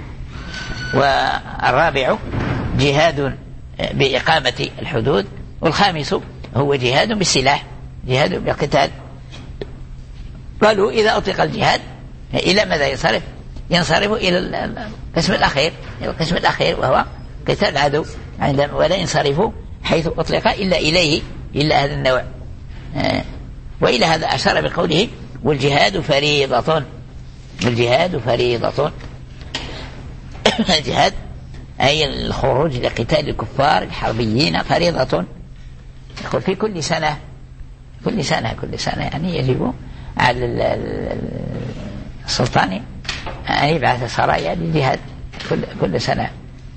[SPEAKER 1] والرابع جهاد بإقامة الحدود، والخامس هو جهاد بالسلاح، جهاد بالقتال. قالوا إذا أطلق الجهاد إلى ماذا ينصرف؟ ينصرف إلى القسم الأخير، إلى القسم الأخير وهو قتال العدو، عندما ولا ينصرف حيث أطلق إلا إليه، إلا هذا النوع. وإلى هذا أشار بقوله والجهاد فريضة، والجهاد فريضة. الجهاد أي الخروج لقتال الكفار الحربيين فريضة، يقول في كل سنة كل سنة كل سنة يعني يجب على السلطان أن يبعث سرايا للجهاد كل كل سنة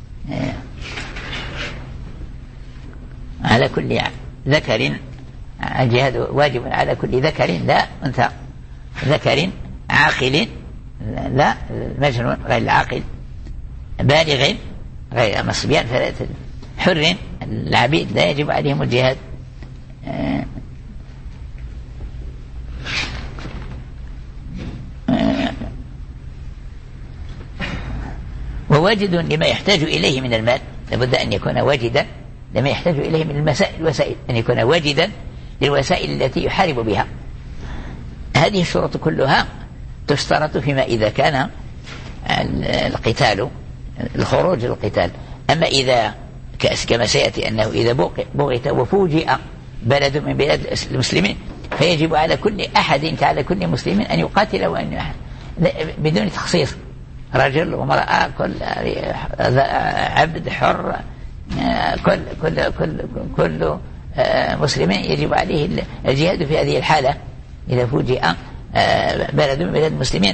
[SPEAKER 1] على كل ذكر. الجهاد واجب على كل ذكر لا أنثى، ذكر عاقل لا مجنون غير العاقل، بالغ غير مصبيان ثلاثة، حر العبيد لا يجب عليهم الجهاد. وواجد لما يحتاج إليه من المال، لابد أن يكون واجدا لما يحتاج إليه من المسائل الوسائل، أن يكون واجدا للوسائل التي يحارب بها. هذه الشروط كلها تشترط فيما إذا كان القتال الخروج للقتال. أما إذا كما سيأتي أنه إذا بغت وفوجئ بلد من بلاد المسلمين فيجب على كل أحد كعلى كل مسلم أن يقاتل وأن بدون تخصيص، رجل ومرأة، كل عبد حر، كل كل كل كل مسلم يجب عليه الجهاد في هذه الحالة إذا فوجئ بلد من بلاد المسلمين.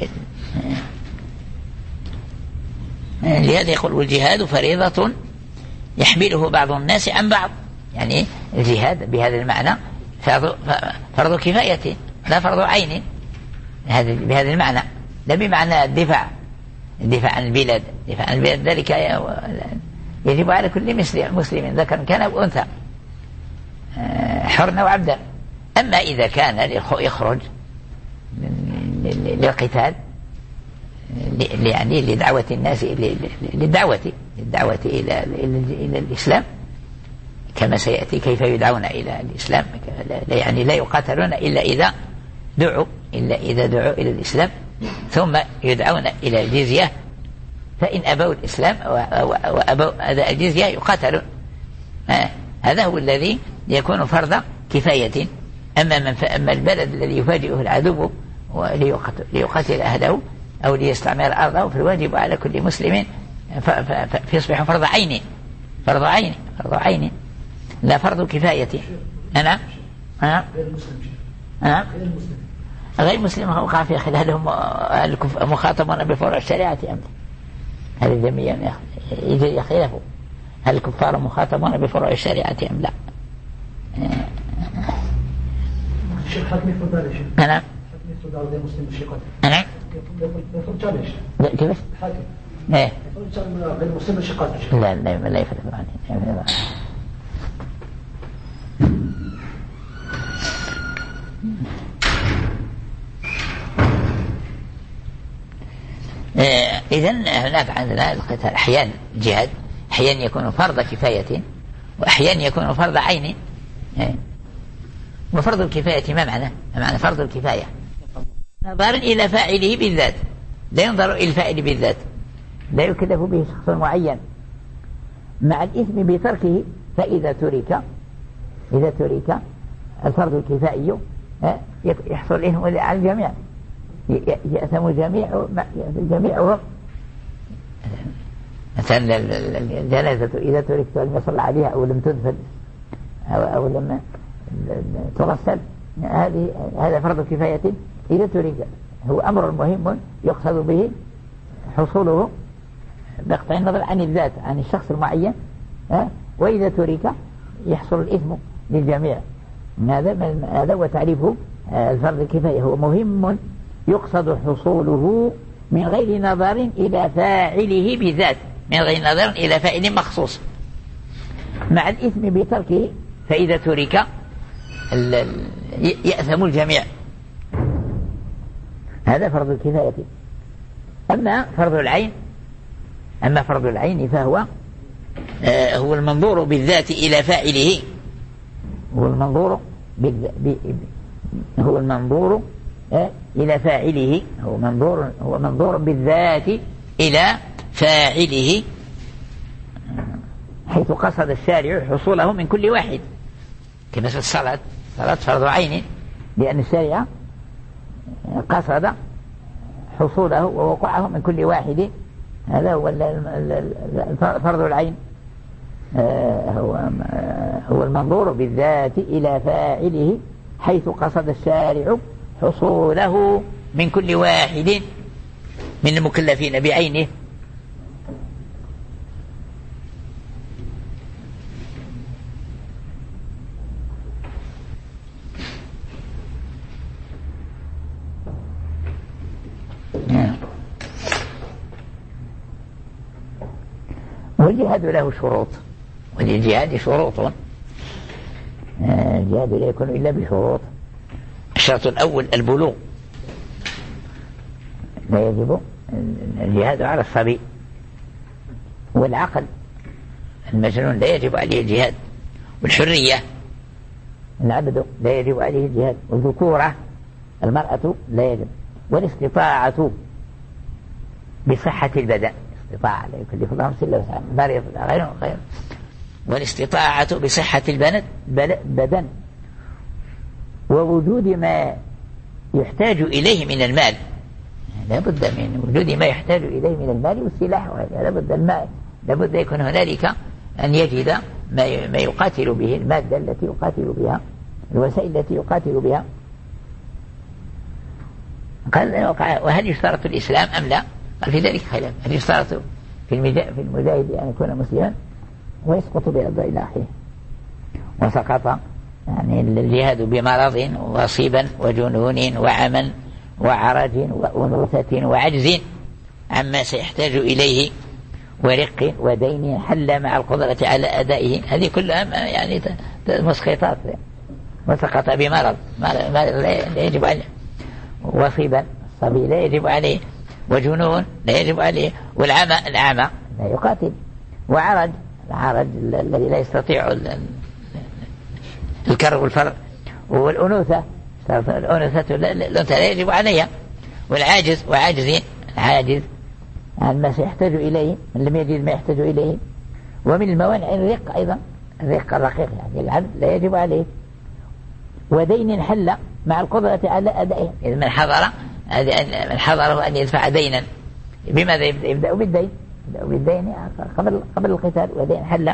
[SPEAKER 1] لهذا يقول والجهاد فريضة يحمله بعض الناس عن بعض، يعني الجهاد بهذا المعنى فرض كفاية لا فرض عين، بهذا المعنى لا بمعنى الدفاع الدفاع عن البلاد. الدفاع عن البلاد ذلك يجب على كل مسلم ذكر كان أو أنثى، حرا وعبدا. أما إذا كان يخرج للقتال يعني لدعوة الناس للدعوة للدعوة إلى إلى الإسلام كما سيأتي كيف يدعون إلى الإسلام، يعني لا يقاتلون إلا إذا دعوا إلا إذا دعوا إلى الإسلام، ثم يدعون إلى الجزية، فإن أبوا الإسلام وأبوا أداء الجزية يقاتلون. هذا هو الذي يكون فرض كفاية. أما من أما البلد الذي يفاجئه العدو ليقاتل أهله أو ليستعمر أرضه فالواجب على كل مسلم فيصبح فرض عين فرض عين فرض عين لا فرض كفاية. أنا أنا أنا غير مسلم وقع في خلالهم مخاطبون بفروع الشريعة أم هل الجميع يجري خلافه؟ هل الكفار مخاطبون بفروع الشريعة أم لا؟
[SPEAKER 2] الشيخ حكمي فضل شيخ
[SPEAKER 1] أنا
[SPEAKER 2] حكمي فضل ده مسلم الشيخ
[SPEAKER 1] أنا
[SPEAKER 2] يفرض جالش
[SPEAKER 1] كيف؟
[SPEAKER 2] حاكم
[SPEAKER 1] إيه
[SPEAKER 2] يفرض غير مسلم الشيخ
[SPEAKER 1] لا لا لا يفرض عني. إذن هناك عندنا القتال أحيانا جهاد، أحيانا يكون فرض كفاية وأحيانا يكون فرض عين. وفرض الكفاية ما معنى؟ ما معنى فرض الكفاية؟ نظر إلى فاعله بالذات، لا ينظر إلى الفاعل بالذات، لا يكلف به شخص معين مع الإثم بتركه، فإذا ترك إذا ترك الفرض الكفائي يحصل الإثم على الجميع، يأثم جميع جميعهم. مثلا الجنازة إذا تركت لم يصلى عليها أو لم تدفن أو, أو لم تغسل، هذه هذا فرض كفاية إذا ترك، هو أمر مهم يقصد به حصوله بقطع النظر عن الذات عن الشخص المعين، وإذا ترك يحصل الإثم للجميع. هذا هذا هو تعريفه. الفرض الكفاية هو مهم يقصد حصوله من غير نظر إلى فاعله بذات، من غير نظر إلى فاعل مخصوص، مع الإثم بتركه، فإذا ترك يأثم الجميع. هذا فرض الكفاية. أما فرض العين أما فرض العين فهو آه هو المنظور بالذات إلى فاعله، هو المنظور بالذ... هو المنظور آه إلى فاعله، هو منظور هو منظور بالذات إلى فاعله، حيث قصد الشارع حصوله من كل واحد، كمثل الصلاة، صلاة فرض عين، لأن الشارع قصد حصوله ووقوعه من كل واحد. هذا هو فرض العين، هو هو المنظور بالذات إلى فاعله، حيث قصد الشارع حصوله من كل واحد من المكلفين بعينه. والجهاد له شروط، وللجهاد شروط، الجهاد لا يكون إلا بشروط. الشرط الأول البلوغ، لا يجب الجهاد على الصبي، والعقل، المجنون لا يجب عليه الجهاد، والحرية، العبد لا يجب عليه الجهاد، والذكورة المرأة لا يجب، والاستطاعة بصحة البدن، استطاعة لا يكلف الله نفسا إلا وسعها، مريض غيره غير، والاستطاعة بصحة البدن، ووجود ما يحتاج إليه من المال، لا بد من وجود ما يحتاج إليه من المال والسلاح، لا بد المال، لا بد يكون هنالك أن يجد ما ما يقاتل به، المادة التي يقاتل بها، الوسائل التي يقاتل بها. قال وهل يشترط الإسلام أم لا؟ قال في ذلك خلاف، هل يشترط في المجاهد أن يكون مسلما ويسقط بأرض إلى آخره. وسقط يعني الجهاد بمرض وصيبا وجنون وعمى وعرج وأنوثة وعجز عما سيحتاج إليه ورق ودين حل مع القدرة على أدائه، هذه كلها يعني مسقطات. وسقط بمرض لا يجب عليه، وصيبا الصبي لا يجب عليه، وجنون لا يجب عليه، والعمى العمى لا يقاتل، وعرج العرج الذي لا يستطيع الكر والفر، والأنوثة الأنوثة الأنثى لا يجب عليها، والعاجز وعاجزين العاجز عن ما سيحتاج إليه من لم يجد ما يحتاج إليه. ومن الموانع الرق أيضا، الرق الرقيق يعني العبد لا يجب عليه، ودين حل مع القدرة على أدائه، إذا من حضر من حضره أن يدفع دينا، بماذا يبدأ بالدين؟ يبدأ بالدين قبل قبل القتال، ودين حل.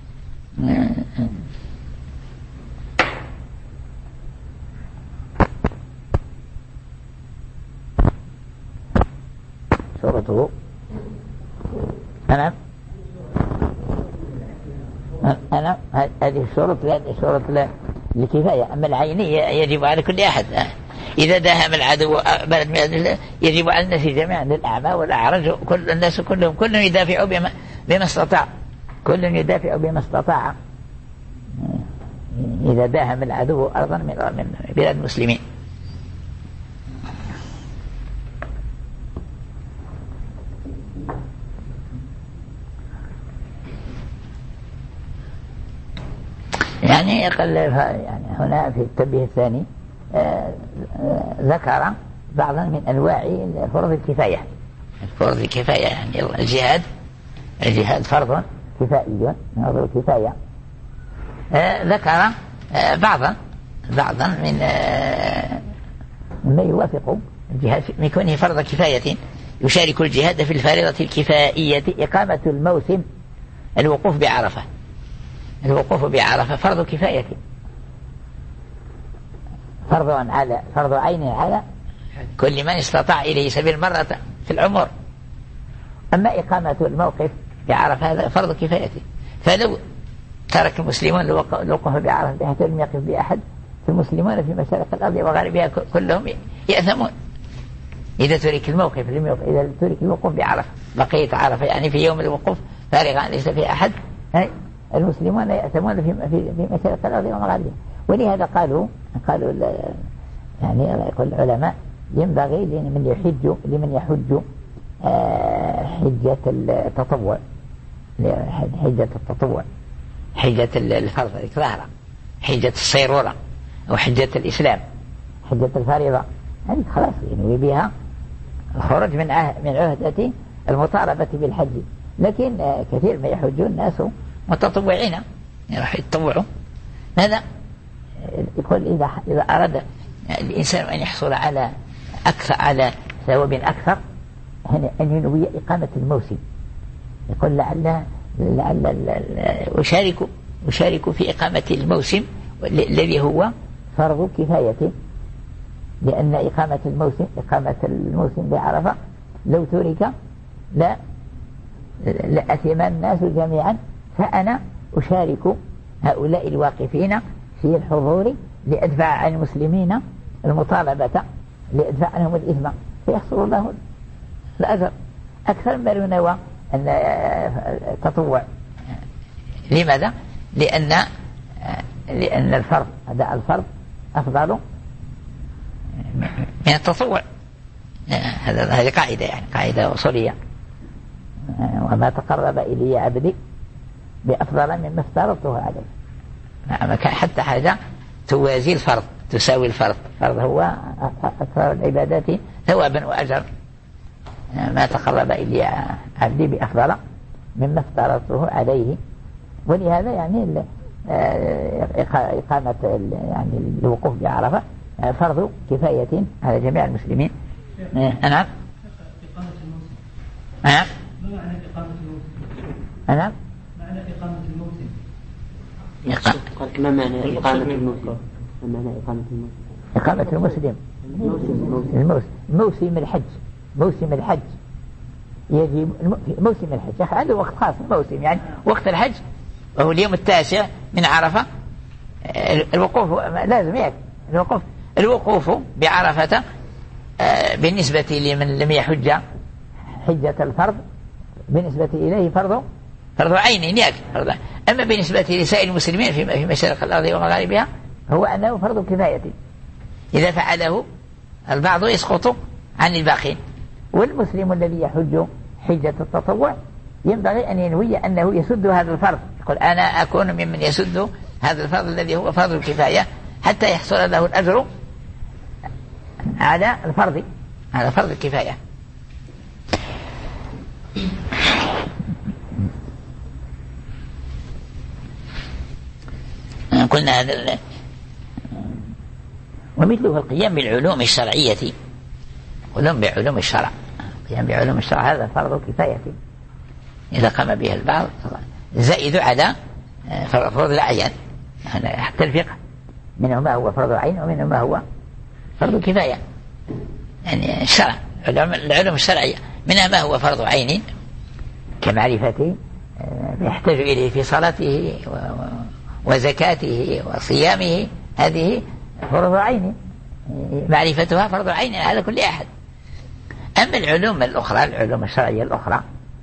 [SPEAKER 1] شروطه أنا أنا هذه الشروط شروط الكفاية. أما العينية يجب على كل أحد، إذا داهم العدو بلد يجب على الناس جميعا، للأعمى والأعرج، كل الناس كلهم كل يدافع بما, بما استطاع، كل يدافع بما استطاع، إذا داهم العدو أرضا من بلاد المسلمين. يعني يقل يعني هنا في التنبيه الثاني آآ آآ ذكر بعضا من أنواع فرض الكفاية. فرض الكفاية يعني الجهاد الجهاد فرض كفائي فرض كفاية. آه ذكر آه بعضا بعضا من آه مما يوافق الجهاد من كونه فرض كفاية يشارك الجهاد في الفريضة الكفائية إقامة الموسم الوقوف بعرفة. الوقوف بعرفة فرض كفاية، فرض على فرض عين على كل من استطاع إليه سبيل مرة في العمر. أما إقامة الموقف بعرفة هذا فرض كفاية، فلو ترك المسلمون الوقوف بعرفة بحيث لم يقف بأحد فالمسلمون في مشارق الأرض وغاربها كلهم يأثمون. إذا ترك الموقف لم يقف إذا ترك الوقوف بعرفة بقية عرفة يعني في يوم الوقوف فارغا ليس في أحد، المسلمون يأثمون في في مشارق الأرض ومغاربها. ولهذا قالوا قالوا يعني يقول العلماء ينبغي لمن يحج لمن يحج حجة التطوع حجة التطوع حجة الفرض ظاهرة حجة الصيرورة أو حجة الإسلام حجة الفريضة هذه خلاص ينوي بها الخروج من من عهدة المطالبة بالحج. لكن كثير ما يحجون الناس متطوعين يروح يتطوعوا. هذا يقول إذا إذا أراد الإنسان أن يحصل على أكثر على ثواب أكثر أن ينوي إقامة الموسم. يقول لعل لعل أشارك أشارك في إقامة الموسم الذي هو فرض كفاية، لأن إقامة الموسم إقامة الموسم بعرفة لو ترك لا لأثم الناس جميعا، فأنا أشارك هؤلاء الواقفين في الحضور لأدفع عن المسلمين المطالبة لأدفع عنهم الإثم فيحصل له الأجر أكثر ما ينوى أن التطوع. لماذا؟ لأن لأن الفرض أداء الفرض أفضل من التطوع. هذا هذه قاعدة يعني قاعدة أصولية. وما تقرب إلي عبدي بأفضل مما افترضته عليه. حتى حاجة توازي الفرض تساوي الفرض. الفرض هو أكثر العبادات ثوابا وأجر. ما تقرب إلي عبدي بأفضل مما افترضته عليه. ولهذا يعني إقامة يعني الوقوف بعرفة فرض كفاية على جميع المسلمين. أنا
[SPEAKER 2] إقامة الموسم.
[SPEAKER 1] أنا
[SPEAKER 2] ما معنى إقامة الموسم؟
[SPEAKER 1] أنا
[SPEAKER 2] معنى إقامة الموسم.
[SPEAKER 3] قال ما معنى إقامة الموسم؟ ما معنى إقامة الموسم؟
[SPEAKER 1] إقامة المسلم الموسم موسم الحج موسم الحج يجب موسم الحج هذا وقت خاص موسم يعني وقت الحج وهو اليوم التاسع من عرفة. الوقوف لازم يعني الوقوف الوقوف بعرفة بالنسبة لمن لم يحج حجة الفرض بالنسبة إليه فرض فرض عين يكفي. أما بالنسبة لسائر المسلمين في مشارق الأرض ومغاربها هو أنه فرض كفاية إذا فعله البعض يسقط عن الباقين. والمسلم الذي يحج حجة التطوع ينبغي أن ينوي أنه يسد هذا الفرض. يقول أنا أكون ممن يسد هذا الفرض الذي هو فرض الكفاية حتى يحصل له الأجر على الفرض على فرض الكفاية. قلنا هذا ومثله القيام بالعلوم الشرعية. قلوم بعلوم الشرع القيام بعلوم الشرع هذا فرض كفاية إذا قام به البعض زائد على فرض الأعيان. حتى الفقه منه ما هو فرض عين ومنه ما هو فرض كفاية. يعني الشرع العلوم الشرعية منها ما هو فرض عين كمعرفة يحتاج إليه في صلاته وزكاته وصيامه هذه فرض عين معرفتها فرض عين على كل أحد. أما العلوم الأخرى العلوم الشرعية الأخرى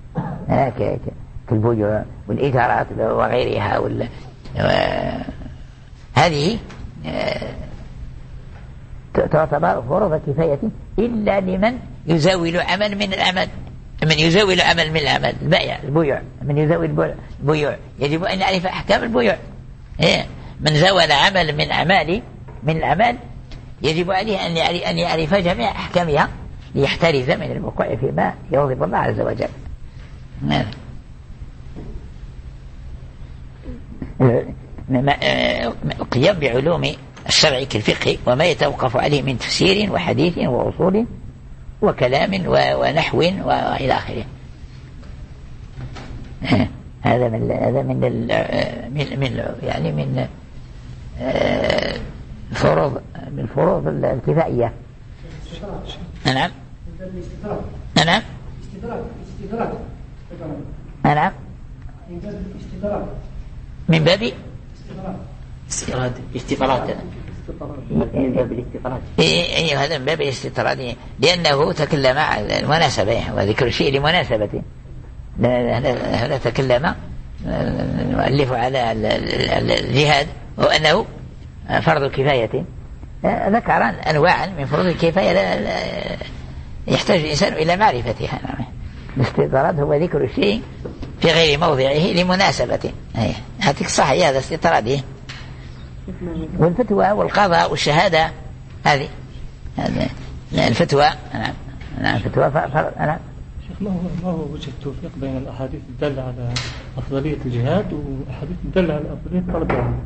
[SPEAKER 1] كالبيوع والإيجارات وغيرها وال... هذه تعتبر فرض كفاية إلا لمن يزاول عمل من العمل. من يزاول عمل من العمل البيع البيوع من يزاول البيوع يجب أن يعرف أحكام البيوع. من زاول عمل من أعمال من الأعمال يجب عليه أن يعرف جميع أحكامها ليحترز من الوقوع فيما يغضب الله عز وجل. القيام بعلوم الشرع كالفقه وما يتوقف عليه من تفسير وحديث وأصول وكلام ونحو وإلى آخره. هذا من هذا من من من يعني من فروض من فروض الكفائية. نعم نعم نعم من باب
[SPEAKER 3] استطراد استطراد من باب الاستطراد.
[SPEAKER 1] إيه هذا من باب الاستطراد لأنه تكلم على المناسبة وذكر شيء لمناسبته. هذا تكلم المؤلف على الجهاد وأنه فرض كفاية، ذكر أنواعا من فروض الكفاية يحتاج الإنسان إلى معرفتها. الاستطراد هو ذكر الشيء في غير موضعه لمناسبته. هاتك صحيح هذا استطراد. والفتوى والقضاء والشهادة هذه الفتوى. نعم نعم الفتوى نعم.
[SPEAKER 4] شيخ ما هو ما هو وجه التوفيق بين الأحاديث الدالة على أفضلية الجهاد والأحاديث الدالة على أفضلية طلب العلم؟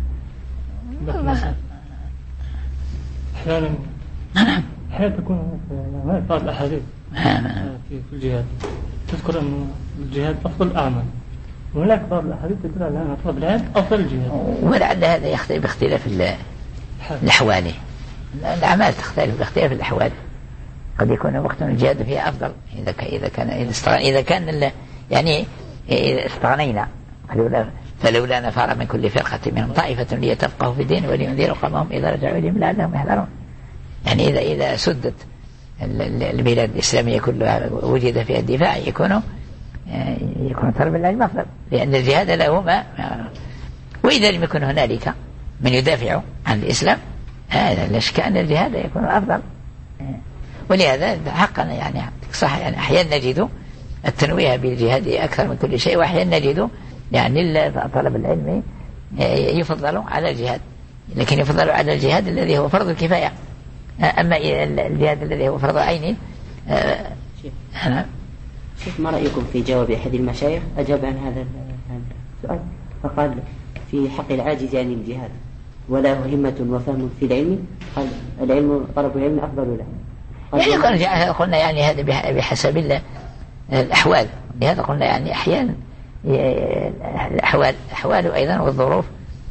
[SPEAKER 4] أحيانا أحيانا تكون ما بعض الأحاديث في الجهاد تذكر أن الجهاد أفضل الأعمال، وهناك بعض الأحاديث تدل على أن طلب العلم أفضل الجهاد.
[SPEAKER 1] ولعل هذا يختلف باختلاف الأحوال. الأعمال تختلف باختلاف الأحوال. قد يكون وقت الجهاد فيه أفضل إذا إذا كان إذا كان يعني إذا استغنينا فلولا فلولا نفر من كل فرقة منهم طائفة ليتفقهوا في الدين ولينذروا قومهم إذا رجعوا إليهم لعلهم يحذرون. يعني إذا إذا سدت البلاد الإسلامية كلها وجد فيها الدفاع يكون يكون طلب العلم أفضل، لأن الجهاد له ما. وإذا لم يكن هنالك من يدافع عن الإسلام هذا لا شك أن الجهاد يكون أفضل. ولهذا حقا يعني صح يعني أحيانا نجد التنويه بالجهاد أكثر من كل شيء، وأحيانا نجد يعني طلب العلم يفضل على الجهاد، لكن يفضل على الجهاد الذي هو فرض الكفاية. أما الجهاد الذي هو فرض عين. أنا
[SPEAKER 3] شوف ما رأيكم في جواب أحد المشايخ أجاب عن هذا السؤال فقال في حق العاجز عن الجهاد ولا همة وفهم في العلم قال العلم طلب العلم أفضل له.
[SPEAKER 1] يعني قلنا يعني هذا بحسب الأحوال. لهذا قلنا يعني أحيانا الأحوال أحوال أيضا والظروف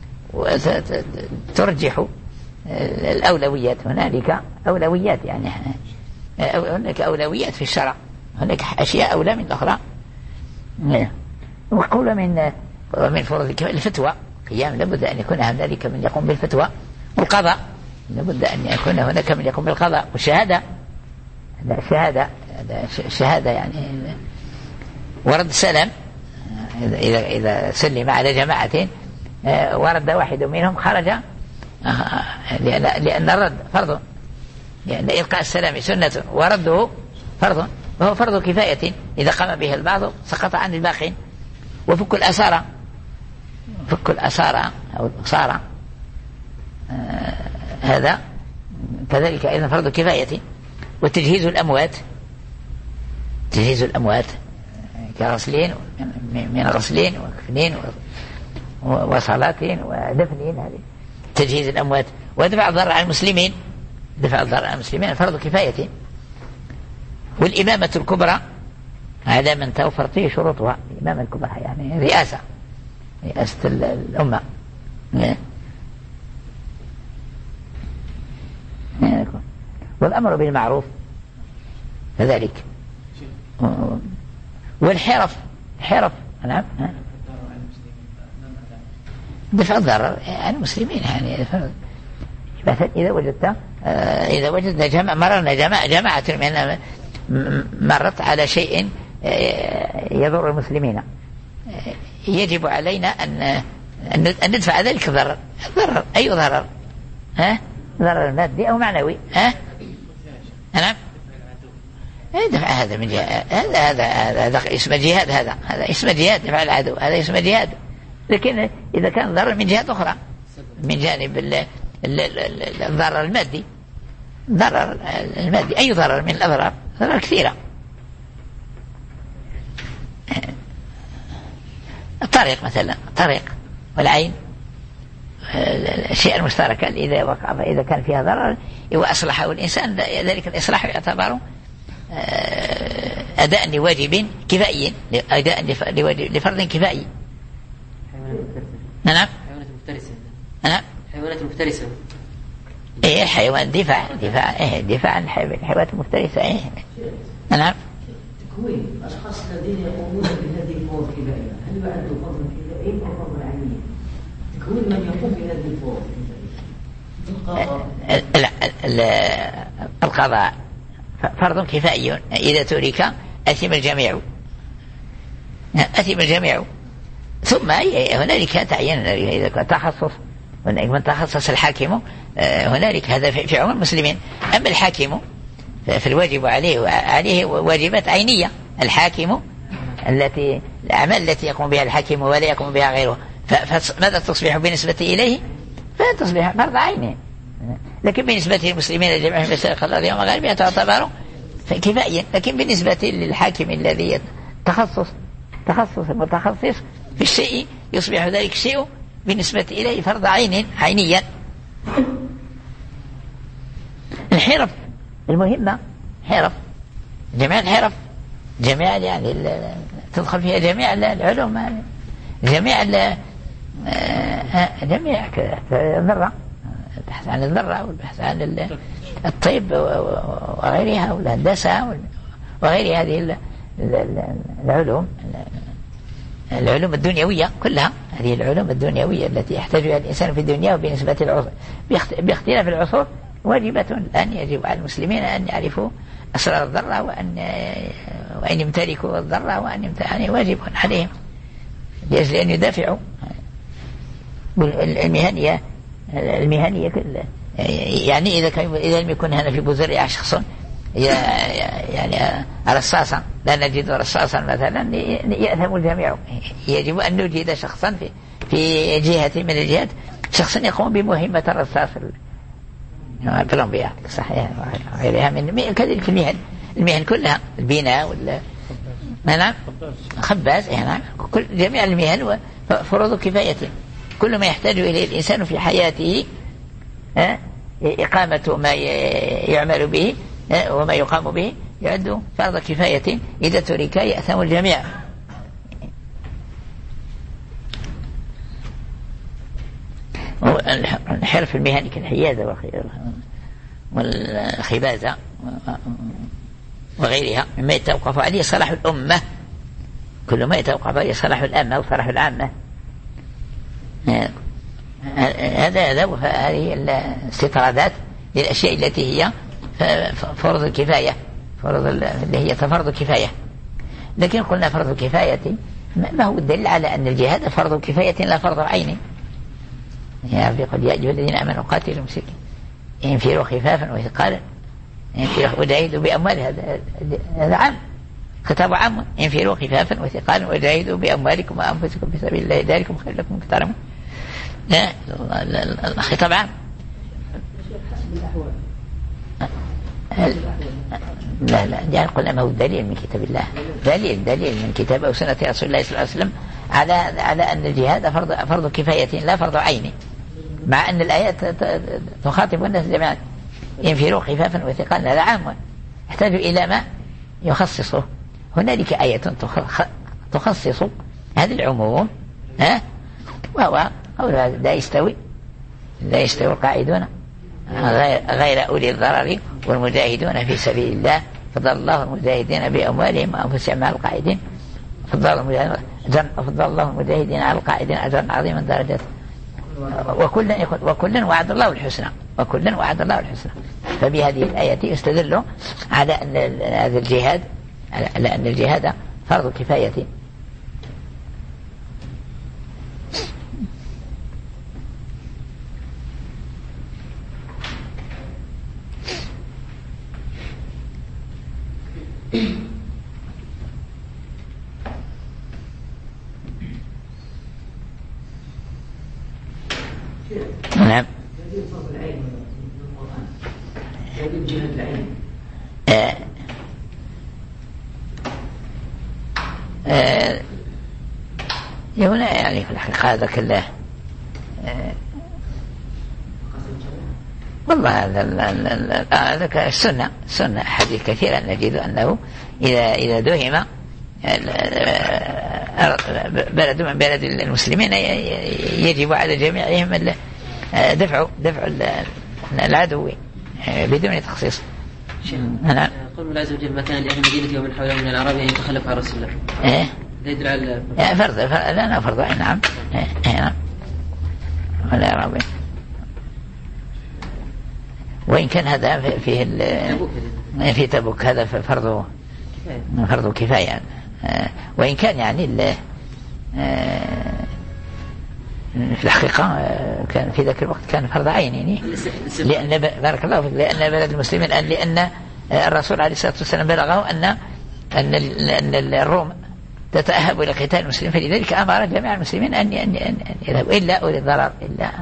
[SPEAKER 1] ترجح الأولويات. هنالك أولويات يعني هناك أولويات في الشرع، هناك أشياء أولى من الأخرى. وقول من من فروض الفتوى قيام لابد أن يكون هنالك من يقوم بالفتوى، والقضاء لابد أن يكون هناك من يقوم بالقضاء، والشهادة الشهادة الشهادة يعني ورد السلام إذا إذا سلم على جماعة ورد واحد منهم خرج، لأن لأن الرد فرض، لأن إلقاء السلام سنة ورده فرض، وهو فرض كفاية إذا قام به البعض سقط عن الباقين. وفك الأسارة فك الأسارة أو الأسارة آه هذا كذلك أيضا فرض كفاية. وتجهيز الأموات تجهيز الأموات كغسلين من غسلين وكفنين وصلاة ودفنين، هذه تجهيز الأموات. ودفع الضرر عن المسلمين دفع الضرر عن المسلمين فرض كفاية. والإمامة الكبرى على من توفر فيه شروطها. الإمامة الكبرى يعني رئاسة رئاسة الأمة. والأمر بالمعروف كذلك. والحرف حرف نعم دفع الضرر عن المسلمين. يعني مثلا إذا وجدت إذا وجدنا جماعة مررنا جماعة جماعة من مرت على شيء يضر المسلمين، يجب علينا أن أن ندفع ذلك الضرر. الضرر أي ضرر؟ ها ضرر مادي أو معنوي. ها نعم دفع هذا من جهاد. هذا هذا هذا اسمه جهاد. هذا هذا اسمه جهاد دفع العدو. هذا اسمه جهاد. لكن إذا كان ضرر من جهة أخرى من جانب الضرر المادي، ضرر المادي أي ضرر من الأضرار ضرر كثيرة. الطريق مثلا طريق والعين الشيء المشترك إذا وقع فإذا كان فيها ضرر وأصلحه الإنسان ذلك الإصلاح يعتبر أداء لواجب كفائي، أداء لفرض كفائي. نعم
[SPEAKER 3] حيوانات مفترسة.
[SPEAKER 1] نعم
[SPEAKER 3] حيوانات مفترسة.
[SPEAKER 1] إيه حيوان دفاع دفاع إيه دفاع عن الحيوانات المفترسة. إيه نعم.
[SPEAKER 5] تكوين الأشخاص الذين يقومون بهذه الفروض الكفائية هل يعد فرضا كفائي أو فرضا عينيا؟ تكوين من يقوم بهذه الفروض
[SPEAKER 1] الكفائية. القضاء فرض كفائي إذا ترك أثم الجميع، أثم الجميع. ثم هنالك تعين إذا كان تخصص، هنالك من تخصص الحاكم هنالك هذا في عموم المسلمين. أما الحاكم فالواجب عليه عليه واجبات عينية. الحاكم التي الأعمال التي يقوم بها الحاكم ولا يقوم بها غيره فماذا تصبح بالنسبة إليه؟ فتصبح فرض عينه. لكن بالنسبة للمسلمين جميع المشارق الأرض ومغاربها تعتبر كفائيا. لكن بالنسبة للحاكم الذي تخصص تخصص متخصص في الشيء يصبح ذلك الشيء بالنسبة إليه فرض عين عينيا. الحرف المهمة حرف جميع الحرف جميع يعني تدخل فيها جميع العلوم جميع جميع الذرة، البحث عن الذرة والبحث عن الطب وغيرها والهندسة وغير هذه العلوم العلوم الدنيوية كلها. هذه العلوم الدنيوية التي يحتاجها الإنسان في الدنيا وبالنسبة للعصور باختلاف العصور واجبة أن يجب على المسلمين أن يعرفوا أسرار الذرة وأن وأن يمتلكوا الذرة وأن يمتلكوا واجب عليهم لأجل أن يدافعوا المهنية المهنية كلها. يعني إذا كان إذا لم يكن هنا في بوزرية شخص يعني رصاصا لا نجد رصاصا مثلا يأثم الجميع. يجب أن نوجد شخصا في في جهة من الجهات شخصا يقوم بمهمة الرصاص كولومبيا صحيح وغيرها من كذلك المهن المهن كلها البناء ولا نعم خباز يعني كل جميع المهن فروض كفاية. كل ما يحتاج إليه الإنسان في حياته إقامة ما يعمل به وما يقام به يعد فرض كفاية إذا ترك يأثم الجميع. الحرف المهني كالحيادة والخبازة وغيرها مما يتوقف عليه صلاح الأمة. كل ما يتوقف عليه صلاح الأمة وصلاح العامة هذا هذا هذه الاستطرادات للأشياء التي هي فرض الكفاية فرض اللي هي فرض كفاية. لكن قلنا فرض كفاية ما هو الدليل على أن الجهاد فرض كفاية لا فرض عين؟ يا يقول يا أيها الذين آمنوا قاتلوا المشركين انفروا خفافا وثقالا وجاهدوا بأموالهم. هذا هذا عام خطاب عام انفروا خفافا وثقالا وجاهدوا بأموالكم وأنفسكم في سبيل الله ذلكم خير لكم ترمون. الخطاب عام. لا لا يعني قلنا ما هو دليل من كتاب الله دليل دليل من كتاب أو سنة رسول الله صلى الله عليه وسلم على على أن الجهاد فرض فرض كفاية لا فرض عين، مع أن الآيات تخاطب الناس جميعا ينفروا خفافا وثقالا. هذا عام يحتاج إلى ما يخصصه. هنالك آية تخصص هذا العموم ها وهو لا يستوي لا يستوي القاعدون غير أولي الضرر والمجاهدون في سبيل الله فضل الله المجاهدين بأموالهم وأنفسهم مع القاعدين فضل الله المجاهدين على القاعدين أجرا عظيما درجات وكلا وكلا وعد الله الحسنى وكلا وعد الله الحسنى. فبهذه الآية يستدل على أن هذا الجهاد على أن الجهاد فرض كفاية. نعم آه آه هنا يعني في الحقيقة هذا كله والله هذا السنة السنة حديث كثيرا نجد أنه إذا إذا دهم بلد من بلد المسلمين يجب على جميعهم دفع دفع العدو بدون تخصيص.
[SPEAKER 6] أنا قول الله عز وجل: ما كان لأهل المدينة ومن حولهم من الأعراب أن يتخلفوا عن رسول الله.
[SPEAKER 1] إيه.
[SPEAKER 6] لا يدل على
[SPEAKER 1] فرض. لا أنا فرض. نعم. إيه نعم. ولا أعراب. وإن كان هذا فيه في تبوك هذا فرض فرض كفاية. وإن كان يعني في الحقيقة كان في ذاك الوقت كان فرض عين يعني لأن بارك الله فيك لأن بلد المسلمين لأن الرسول عليه الصلاة والسلام بلغه أن أن أن الروم تتأهب إلى قتال المسلمين فلذلك أمر جميع المسلمين أن أن يذهبوا إلا أولي الضرر إلا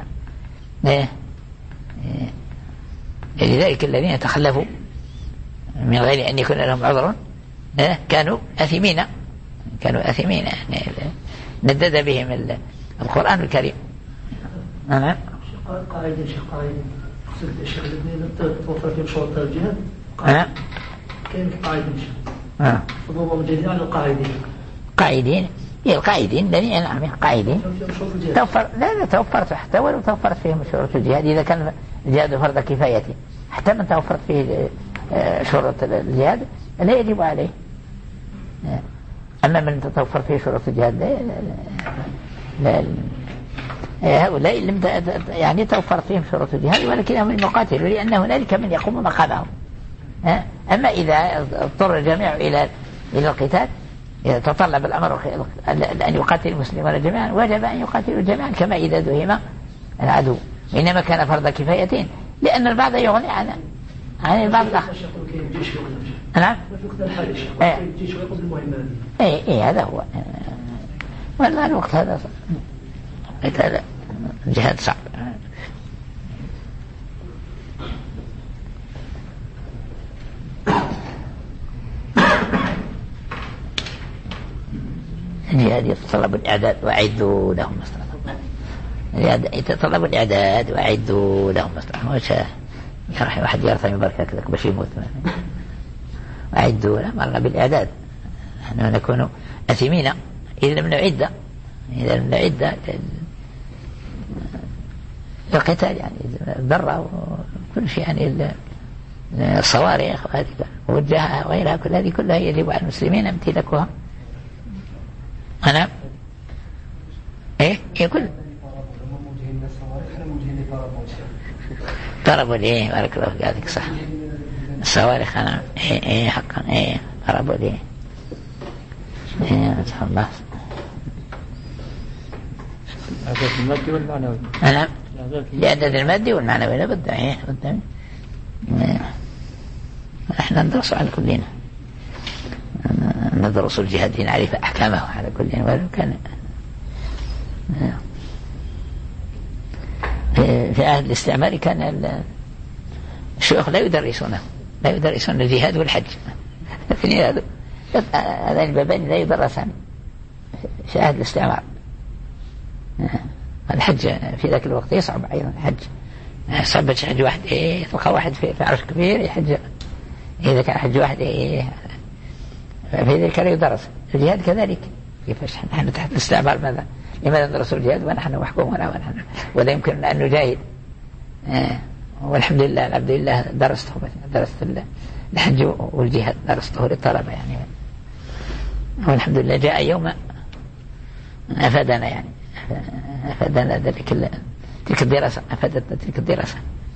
[SPEAKER 1] لذلك الذين تخلفوا من غير أن يكون لهم عذر كانوا أثمين كانوا أثمين يعني ندد بهم القرآن الكريم.
[SPEAKER 2] نعم. قاعدة شيخ قاعدة قصد الشيخ الذين توفر فيهم شروط الجهاد.
[SPEAKER 1] نعم.
[SPEAKER 2] كيف قاعدة شيخ؟
[SPEAKER 1] نعم.
[SPEAKER 2] فضوء مجازين على القاعدين.
[SPEAKER 1] قاعدين. هي القاعدين الذين نعم قاعدين. توفر لا لا توفرت حتى ولو توفرت فيهم شروط الجهاد إذا كان الجهاد فرض كفاية حتى من توفرت فيه شروط الجهاد لا يجب عليه. أما من تتوفر فيه شروط الجهاد لا لا لا هؤلاء لم يعني توفر فيهم شروط الجهاد ولكنهم يقاتلوا لأن هنالك من يقوم مقامهم. أما إذا اضطر الجميع إلى إلى القتال يتطلب الأمر أن يقاتل المسلمون جميعا وجب أن يقاتلوا جميعا كما إذا دهم العدو إنما كان فرض كفايتين لأن البعض يغني عن عن البعض الآخر. نعم. إيه إيه هذا هو. والله الوقت هذا قتال الجهاد صعب. الجهاد يتطلب الإعداد وأعدوا لهم ما استطعتم. يتطلب الإعداد وأعدوا لهم ما استطعتم. وش يرح واحد يرثى من بركة كذا باش يموت. أعدوا لا مرنا بالإعداد نحن نكون أثمين إذا لم نعد إذا لم نعد القتال يعني الذرة وكل شيء يعني الصواريخ وهذه ووجهها وغيرها كل هذه كلها يجب على المسلمين امتلاكها. أنا إيه يقول ضربوا ليه بارك الله في هذيك صح الصواريخ أنا إيه إيه حقا إيه ضربوا ليه إيه سبحان الله.
[SPEAKER 4] الإعداد المادي والمعنوي.
[SPEAKER 1] أنا الإعداد المادي والمعنوي لا بد إيه بد إحنا ندرس على كلنا ندرس الجهاد نعرف أحكامه على كلنا ولو كان في عهد الاستعمار كان الشيوخ لا يدرسونه لا يدرسون الجهاد والحج هذين البابين لا يدرسان في عهد الاستعمار. الحج في ذاك الوقت يصعب أيضا الحج صعب حج واحد إيه تلقى واحد في عرش كبير يحج إذا كان حج واحد إيه في ذلك لا يدرس. الجهاد كذلك كيفاش نحن تحت الاستعمار ماذا لماذا ندرس الجهاد ونحن محكومون ونحن ولا يمكن أن نجاهد. آه. والحمد لله الحمد لله درسته درست الحج والجهاد درسته للطلبة يعني والحمد لله جاء يوم أفادنا يعني أفادنا ذلك تلك الدراسة أفادتنا تلك الدراسة.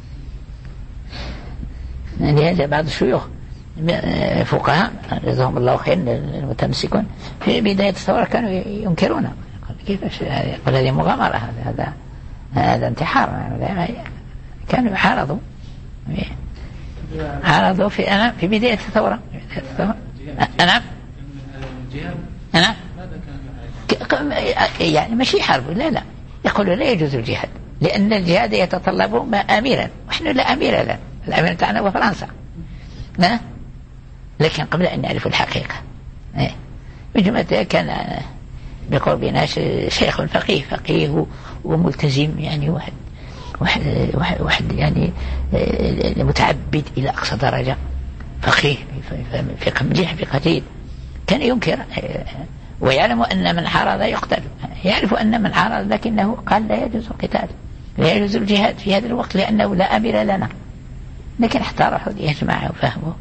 [SPEAKER 1] يعني هذا بعض الشيوخ فقهاء جزاهم الله خير المتمسكون في بداية الثورة كانوا ينكرون كيف يقول هذه مغامرة هذا هذا انتحار كانوا يحارضوا عارضوا في أنا في بداية الثورة أنا أنا يعني ماشي حرب لا لا يقولوا لا يجوز الجهاد لأن الجهاد يتطلب ما أميرا ونحن لا أمير لنا الأمير تاعنا هو فرنسا ها لكن قبل أن نعرف الحقيقة بجملة كان بقربنا شيخ فقيه فقيه وملتزم، يعني واحد واحد واحد, واحد يعني متعبد إلى أقصى درجة، فقيه في مليح في قتيل، كان ينكر ويعلم أن من حارب يقتل، يعرف أن من حارب، لكنه قال لا يجوز القتال، لا يجوز الجهاد في هذا الوقت لأنه لا أمير لنا. لكن احتار حد يجمعه وفهمه،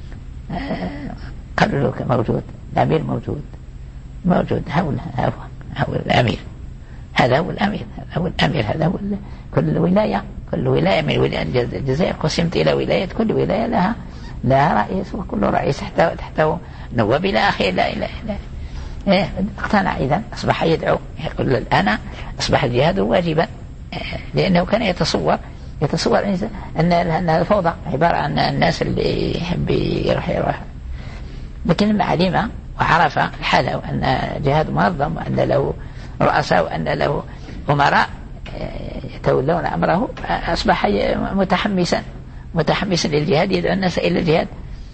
[SPEAKER 1] قالوا له موجود الأمير، موجود موجود هو هو هو الأمير، هذا هو الأمير، هذا هو الأمير، هذا هو كل ولاية كل ولاية من ولايات الجزائر قسمت إلى ولايات، كل ولاية لها لها رئيس، وكل رئيس تحته تحته نواب إلى آخره. لا إله إلا إيه اقتنع. إذن أصبح يدعو يقول الآن أصبح الجهاد واجبا، لأنه كان يتصور يتصور أن أن الفوضى عبارة عن الناس اللي يحب يروح يروح، لكن لما علم وعرف حاله أن جهاد منظم وأن له رؤساء وأن له أمراء يتولون أمره، أصبح متحمسا متحمسا للجهاد، يدعو الناس إلى الجهاد.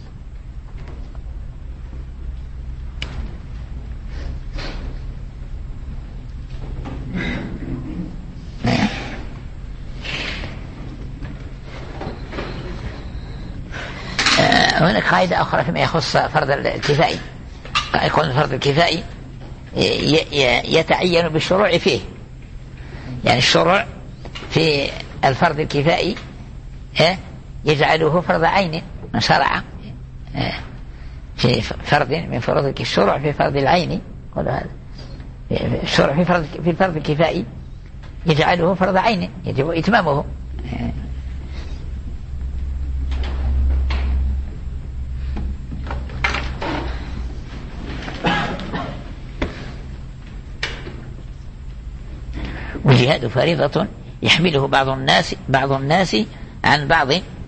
[SPEAKER 1] هناك قاعدة أخرى فيما يخص فرض الكفائي، يكون الفرض الكفائي يتعين بالشروع فيه، يعني الشروع في الفرض الكفائي يجعله فرض عين، من شرع في فرض من فروض الشروع في فرض العين، قالوا هذا الشروع في فرض في الفرض الكفائي يجعله فرض عين يجب إتمامه. والجهاد فريضة يحمله بعض الناس بعض الناس عن بعض،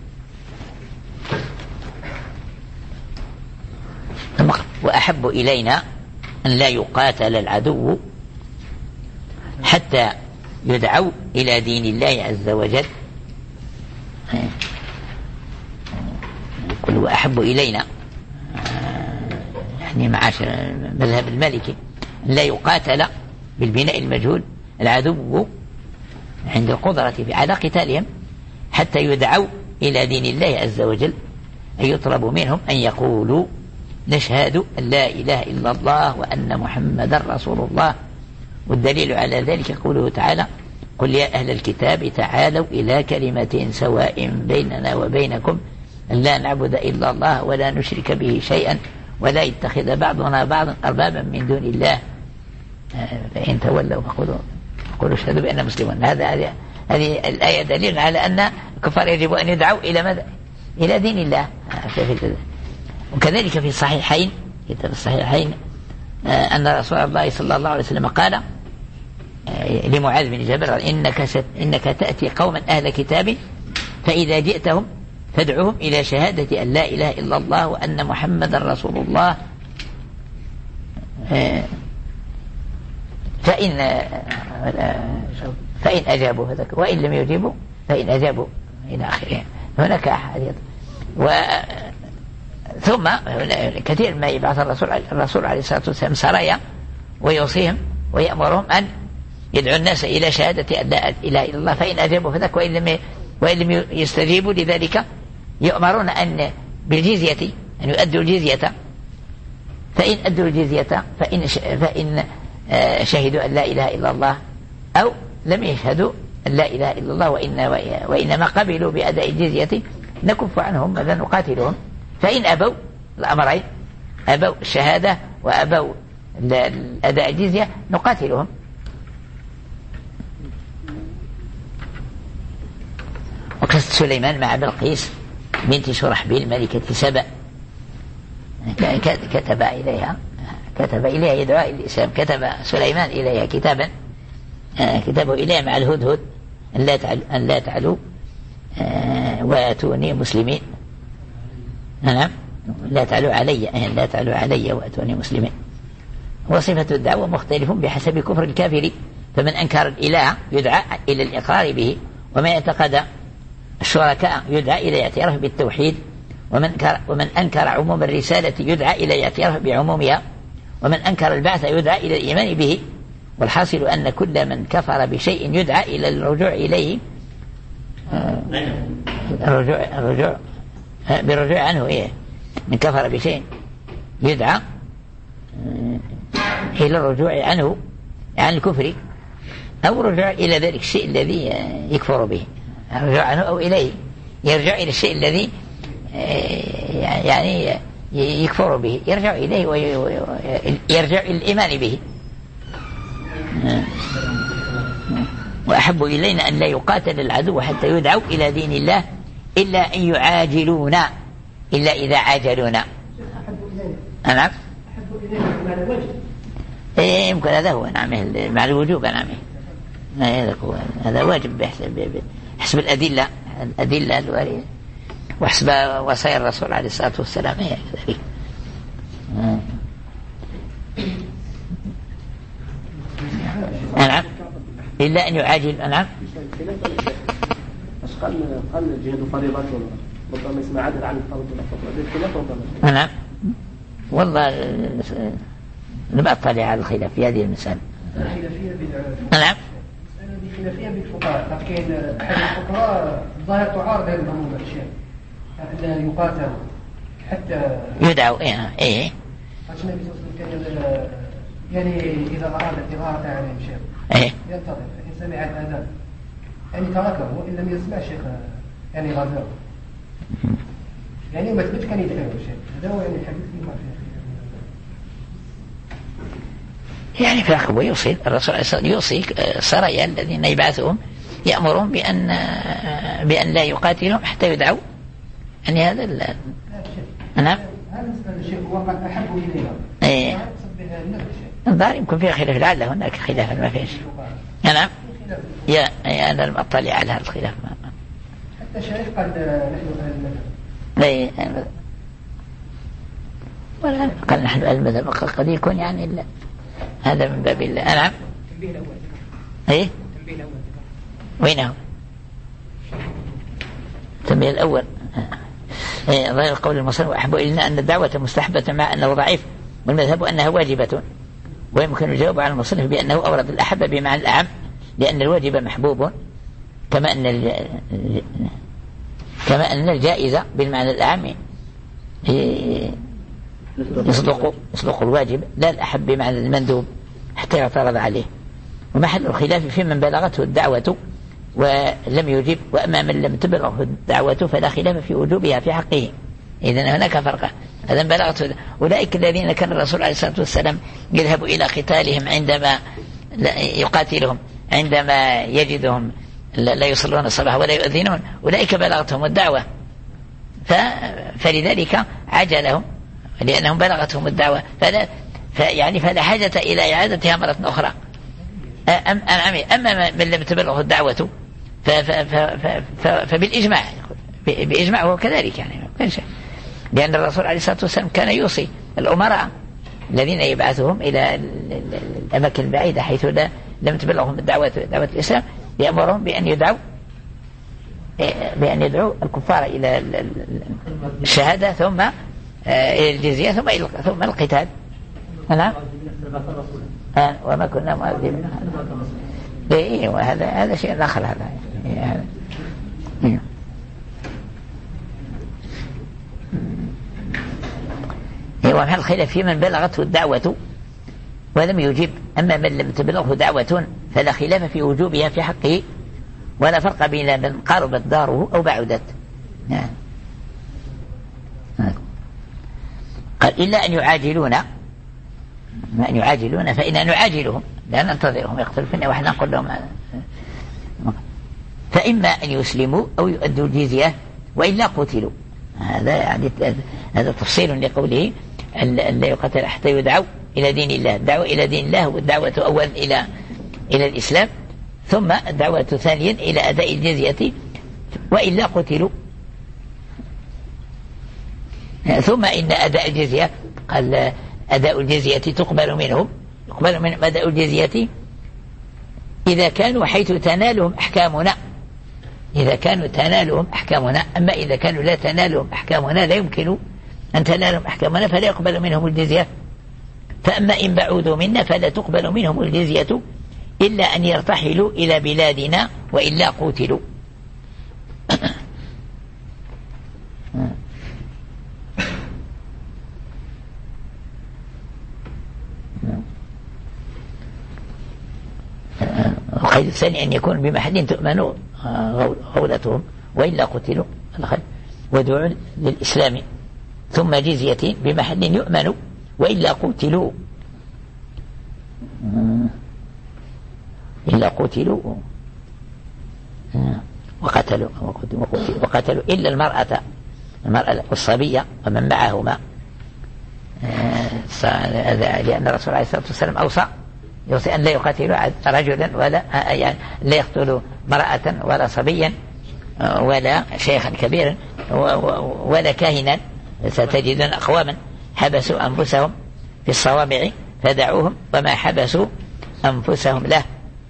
[SPEAKER 1] وأحب إلينا أن لا يقاتل العدو حتى يدعوا إلى دين الله عز وجل. قل وأحب إلينا يعني معاشر مذهب المالكي أن لا يقاتل بالبناء المجهول العدو عند القدرة على قتالهم حتى يدعوا إلى دين الله عز وجل، أن يطلب منهم أن يقولوا نشهد أن لا إله إلا الله وأن محمد رسول الله. والدليل على ذلك قوله تعالى قل يا أهل الكتاب تعالوا إلى كلمة سواء بيننا وبينكم أن لا نعبد إلا الله ولا نشرك به شيئا ولا يتخذ بعضنا بعضا أربابا من دون الله فإن تولوا فقولوا قولوا اشهدوا بأننا مسلمون. هذا هذه الآية دليل على أن الكفار يجب أن يدعوا إلى ماذا؟ إلى دين الله. وكذلك في الصحيحين كتاب الصحيحين أن رسول الله صلى الله عليه وسلم قال لمعاذ بن جبل إنك, ست إنك تأتي قوما أهل كتاب فإذا جئتهم فادعوهم إلى شهادة أن لا إله إلا الله وأن محمد رسول الله فإن فإن أجابوا فذكر وإن لم يجيبوا فإن أجابوا إلى آخره. هناك أحاديث. و ثم كثير ما يبعث الرسول الرسول عليه الصلاة والسلام سرايا ويوصيهم ويأمرهم أن يدعو الناس إلى شهادة أن لا إله إلا الله فإن أجابوا فذاك وإن لم وإن لم يستجيبوا لذلك يؤمرون أن بالجزية أن يؤدوا الجزية فإن أدوا الجزية فإن فإن شهدوا أن لا إله إلا الله أو لم يشهدوا أن لا إله إلا الله وإن وإنما قبلوا بأداء الجزية نكف عنهم ماذا نقاتلهم. فإن أبوا الأمرين أبوا الشهادة وأبوا أداء الجزية نقاتلهم. وقصة سليمان مع بلقيس بنت شرحبيل ملكة سبأ كتب إليها كتب إليها يدعو الإسلام كتب سليمان إليها كتابا كتبه إليها مع الهدهد أن لا تعلوا, أن لا تعلوا وأتوني مسلمين. نعم لا تعلوا علي أن لا تعلوا علي وأتوني مسلمين. وصفة الدعوة مختلف بحسب كفر الكافر فمن أنكر الإله يدعى إلى الإقرار به ومن اعتقد الشركاء يدعى إلى الاعتراف بالتوحيد ومن, ومن أنكر عموم الرسالة يدعى إلى الاعتراف بعمومها ومن أنكر البعث يدعى إلى الإيمان به. والحاصل أن كل من كفر بشيء يدعى إلى الرجوع إليه، الرجوع الرجوع بالرجوع عنه. إيه من كفر بشيء يدعى إلى الرجوع عنه عن الكفر، أو الرجوع إلى ذلك الشيء الذي يكفر به، الرجوع عنه أو إليه، يرجع إلى الشيء الذي يعني يكفر به، يرجع إليه ويرجع إلى الإيمان به. وأحب إلينا أن لا يقاتل العدو حتى يدعوا إلى دين الله إلا أن يعاجلونا، إلا إذا عاجلونا. نعم إيه يمكن هذا هو نعمه مع الوجوب. نعمه هذا هو، هذا واجب بحسب حسب الأدلة الأدلة الواردة وحسب وصايا الرسول عليه الصلاة والسلام. هي كذلك. نعم إلا أن يعاجل. نعم
[SPEAKER 7] بس قال قال الجهاد فريضة ربما يسمع عدل عن الفرض ولا فرض.
[SPEAKER 1] نعم والله نبقى اطلع على الخلاف في هذه المسألة. نعم
[SPEAKER 8] خلافية بالفقهاء، لكن أحد الفقهاء ظاهر تعارض هذه الأمور الأشياء أن يقاتل حتى
[SPEAKER 1] يدعو. إيه إيه
[SPEAKER 8] النبي صلى الله عليه وسلم يعني إذا أراد الإغارة عليه شيء
[SPEAKER 1] إيه
[SPEAKER 8] ينتظر، فإن سمع الأذان يعني تركه، وإن لم يسمع شيخ يعني غزاه، يعني ما تبت كان يدعو شيء. هذا هو يعني الحديث اللي ما فيه
[SPEAKER 1] يعني في الأخوة يوصي الرسول يوصي سرايا الذين يبعثهم يأمرون بأن بأن لا يقاتلهم حتى يدعوا. يعني هذا ال... نعم
[SPEAKER 8] هذا الشيء هو قد أحب إلينا.
[SPEAKER 1] إيه الظاهر يمكن فيها خلاف، لعل هناك خلاف ما فيش. نعم يا أنا لم أطلع على هذا الخلاف.
[SPEAKER 8] حتى الشيخ قال نحن أهل المذهب.
[SPEAKER 1] لا ولا قال نحن أهل المذهب، قد يكون يعني لا. هذا من باب الله. نعم
[SPEAKER 8] التنبيه الأول.
[SPEAKER 1] إيه
[SPEAKER 8] التنبيه الأول
[SPEAKER 1] وينه التنبيه الأول. إيه ظاهر قول المصنف وأحب إلينا أن الدعوة مستحبة مع أنه ضعيف، والمذهب أنها واجبة. ويمكن الجواب على المصنف بأنه أورد الأحب بمعنى الأعم، لأن الواجب محبوب كما أن الج... كما أن الجائزة بالمعنى الأعم يصدق يصدق الواجب، لا الأحب بمعنى المندوب حتى يعترض عليه. ومحل الخلاف في من بلغته الدعوة ولم يجب، وأما من لم تبلغه الدعوة فلا خلاف في وجوبها في حقه. إذن هناك فرق. هذا بلغته أولئك الذين كان الرسول عليه الصلاة والسلام يذهب إلى قتالهم عندما يقاتلهم عندما يجدهم لا يصلون الصباح ولا يؤذنون، أولئك بلغتهم الدعوة فلذلك عجلهم لأنهم بلغتهم الدعوة، فلا يعني فلا حاجة إلى إعادتها مرة أخرى. أما من لم تبلغه الدعوة فبالإجماع بإجماع هو كذلك يعني، لأن الرسول عليه الصلاة والسلام كان يوصي الأمراء الذين يبعثهم إلى الأماكن البعيدة حيث لا لم تبلغهم الدعوة دعوة الإسلام، يأمرهم بأن يدعوا بأن يدعوا الكفار إلى الشهادة ثم إلى الجزية ثم إلى ثم القتال. نعم وما كنا مؤذبين. إيه وهذا هذا شيء آخر. هذا يعني ومحل الخلاف في من بلغته الدعوة ولم يجب. أما من لم تبلغه دعوة فلا خلاف في وجوبها في حقه، ولا فرق بين من قربت داره أو بعدت. نعم قال إلا أن يعاجلون، ما أن يعاجلون فإن نعاجلهم لا ننتظرهم يقتلوا فينا وإحنا نقول لهم فإما أن يسلموا أو يؤدوا الجزية وإلا قتلوا. هذا يعني هذا تفصيل لقوله أن لا يقتل حتى يدعوا إلى دين الله. الدعوة إلى دين الله والدعوة أولا إلى إلى الإسلام، ثم الدعوة ثانيا إلى أداء الجزية وإلا قتلوا. ثم إن أداء الجزية قال أداء الجزية تقبل منهم يقبل منهم أداء الجزية إذا كانوا حيث تنالهم أحكامنا، إذا كانوا تنالهم أحكامنا. أما إذا كانوا لا تنالهم أحكامنا لا يمكن أن تنالهم أحكامنا فلا يقبل منهم الجزية فأما إن بعودوا منا فلا تقبل منهم الجزية إلا أن يرتحلوا إلى بلادنا وإلا قتلوا. القيد الثاني أن يكون بمحل تؤمن غولتهم وإلا قتلوا. ودعوا للإسلام ثم جزية بمحل يؤمن وإلا قتلوا إلا قتلوا وقتلوا وقتلوا إلا المرأة المرأة والصبية ومن معهما، لأن الرسول عليه الصلاة والسلام أوصى يوصي أن لا يقاتلوا رجلا ولا يعني لا يقتلوا امرأة ولا صبيا ولا شيخا كبيرا ولا كاهنا. ستجدون أقواما حبسوا أنفسهم في الصوامع فدعوهم وما حبسوا أنفسهم له.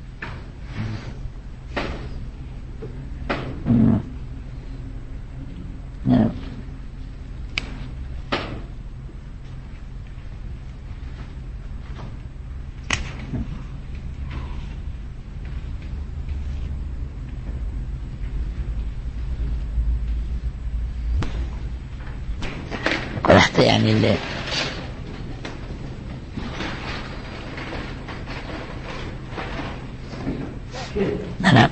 [SPEAKER 1] حتى يعني اللي نعم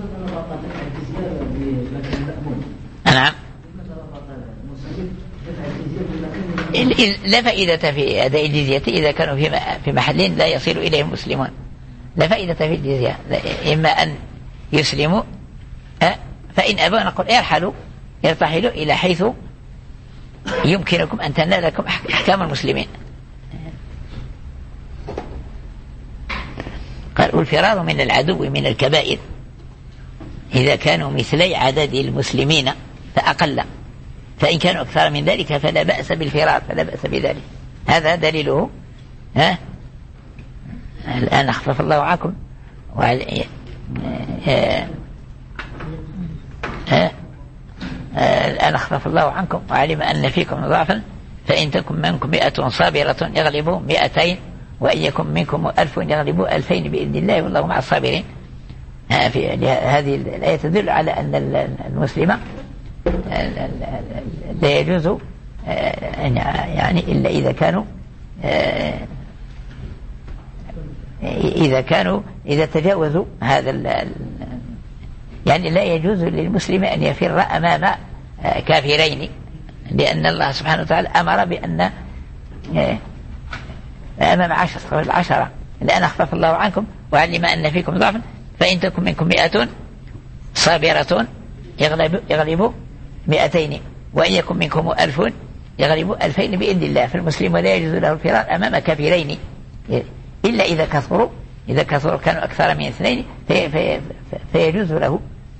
[SPEAKER 1] نعم لا فائدة في أداء الجزية إذا كانوا في محل لا يصل إليه المسلمون. لا فائدة في الجزية، إما أن يسلموا فإن أبوا نقول ارحلوا يرتحلوا إلى حيث يمكنكم أن تنالكم أحكام المسلمين. قال والفرار من العدو من الكبائر إذا كانوا مثلي عدد المسلمين فأقل، فإن كانوا أكثر من ذلك فلا بأس بالفرار، فلا بأس بذلك. هذا دليله ها الآن أخفف الله عنكم وعلى ها ها الآن أخفف الله عنكم وعلم أن فيكم ضعفا فإن تكن منكم مئة صابرة يغلبوا مئتين وإن يكن منكم ألف يغلبوا ألفين بإذن الله والله مع الصابرين. هذه الآية تدل على أن المسلم لا يجوز يعني إلا إذا كانوا إذا كانوا إذا تجاوزوا هذا يعني لا يجوز للمسلم أن يفر أمام كافرين، لأن الله سبحانه وتعالى أمر بأن أمام عشرة العشرة الآن أخفف الله عنكم وعلم أن فيكم ضعفا فإن تكن منكم مئة صابرة يغلب يغلبوا مئتين وإن يكن منكم ألف يغلبوا ألفين بإذن الله. فالمسلم ولا يجوز له الفرار أمام كافرين إلا إذا كثروا إذا كثروا كانوا أكثر من اثنين في في فيجوز له.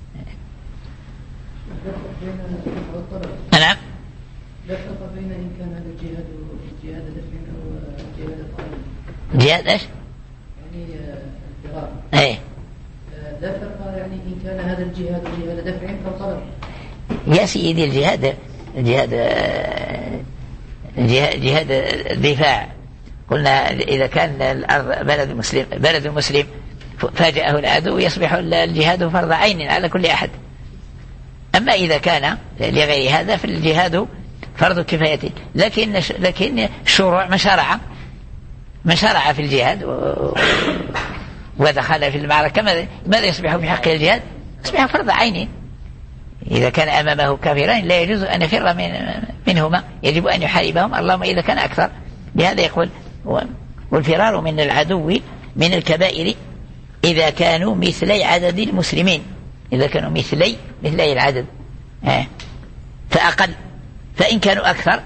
[SPEAKER 1] نعم
[SPEAKER 2] لا فرق بين إن كان هذا الجهاد جهاد دفع أو جهاد طلب.
[SPEAKER 1] جهاد إيش؟
[SPEAKER 2] يعني الفرار.
[SPEAKER 1] إيه.
[SPEAKER 2] لا فرق يعني إن كان هذا الجهاد جهاد دفع أو طلب.
[SPEAKER 1] يا سيدي الجهاد الجهاد جهاد, جهاد دفاع. قلنا إذا كان الأرض بلد مسلم بلد مسلم فاجأه العدو يصبح الجهاد فرض عين على كل أحد. أما إذا كان لغير هذا فالجهاد فرض كفاية. لكن لكن الشروع ما شرع ما شرع في الجهاد ودخل في المعركة ماذا يصبح في حق الجهاد؟ يصبح فرض عين. إذا كان أمامه كافرين لا يجوز أن يفر من منهما، يجب أن يحاربهم اللهم إذا كان أكثر. لهذا يقول والفرار من العدو من الكبائر إذا كانوا مثلي عدد المسلمين، إذا كانوا مثلي مثلي العدد فأقل. فإن كانوا أكثر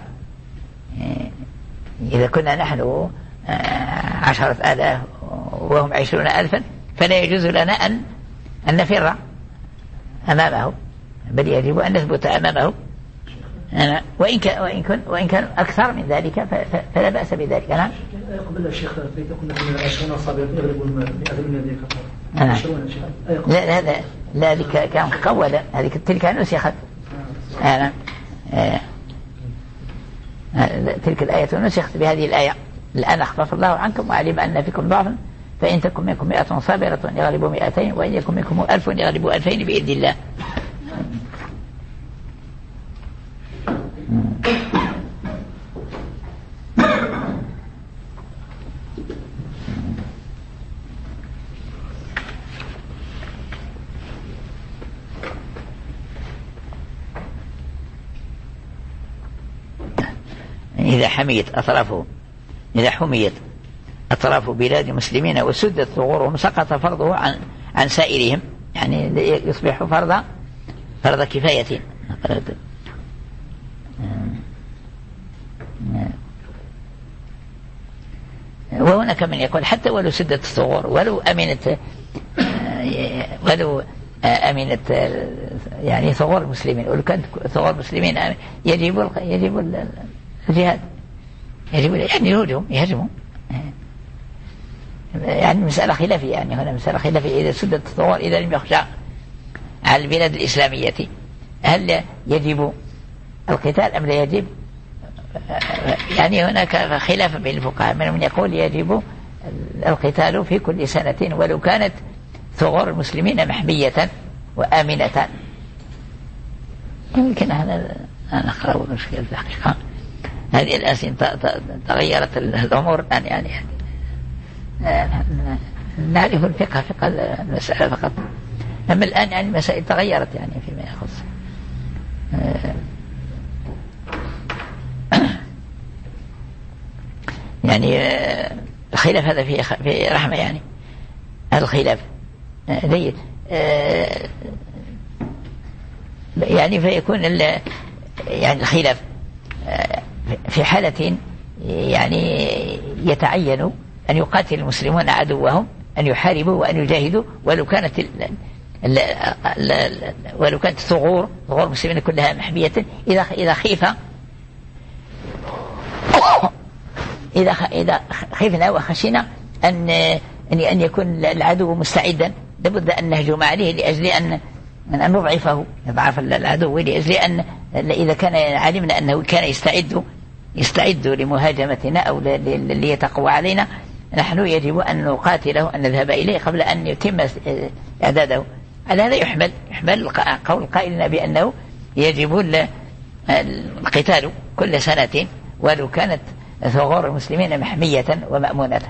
[SPEAKER 1] إذا كنا نحن عشرة آلاف وهم عشرون ألفا فلا يجوز لنا أن أن نفر أمامه، بل يجب أن نثبت أمامه. وإن كان وإن كان وإن كان أكثر من ذلك فلا بأس بذلك. نعم.
[SPEAKER 2] قبل الشيخ تقول من عشرين صابر يغلب مئة من ذلك.
[SPEAKER 1] لا هذا لا ذلك كان قولا هذه تلك نسخت. أنا تلك الآية نسخت بهذه الآية الآن أخفف الله عنكم وعلم أن فيكم ضعفا فإن تكن منكم مئة صابرة يغلبوا مئتين وإن يكن منكم ألف يغلبوا ألفين بإذن الله. إذا حميت أطرافه إذا حميت أطراف بلاد المسلمين وسدت ثغورهم سقط فرضه عن عن سائرهم، يعني يصبح فرض فرض كفاية. وهناك من يقول حتى ولو سدت الثغور ولو أمنت ولو أمنت يعني ثغور المسلمين ولو كانت ثغور المسلمين يجب يجب الجهاد، يجب يعني يهجم يهجموا، يعني مسألة خلافية، يعني هنا مسألة خلافية. إذا سدت الثغور إذا لم يخشى على البلاد الإسلامية هل يجب القتال أم لا يجب؟ يعني هناك خلاف بين الفقهاء، من يقول يجب القتال في كل سنة ولو كانت ثغور المسلمين محمية وآمنة. يمكن هذا أنا أقرأ مشكلة الحقيقة هذه الأسئلة تغيرت الأمور الآن، يعني نعرف الفقه فقه المسألة فقط، أما الآن يعني المسائل تغيرت يعني فيما يخص يعني الخلاف هذا في في رحمة، يعني الخلاف جيد يعني فيكون يعني الخلاف في حالة يعني يتعين أن يقاتل المسلمون عدوهم، أن يحاربوا وأن يجاهدوا ولو كانت ال ال ال ولو كانت ثغور ثغور المسلمين كلها محمية. إذا إذا خيف إذا إذا خفنا وخشينا أن أن يكون العدو مستعدا لابد أن نهجم عليه لأجل أن أن نضعفه، نضعف العدو لأجل أن إذا كان علمنا أنه كان يستعد يستعد لمهاجمتنا أو ليتقوى علينا نحن يجب أن نقاتله، أن نذهب إليه قبل أن يتم إعداده. على هذا يحمل يحمل قول قائلنا بأنه يجب القتال كل سنة ولو كانت ثغور المسلمين محمية ومأمونة.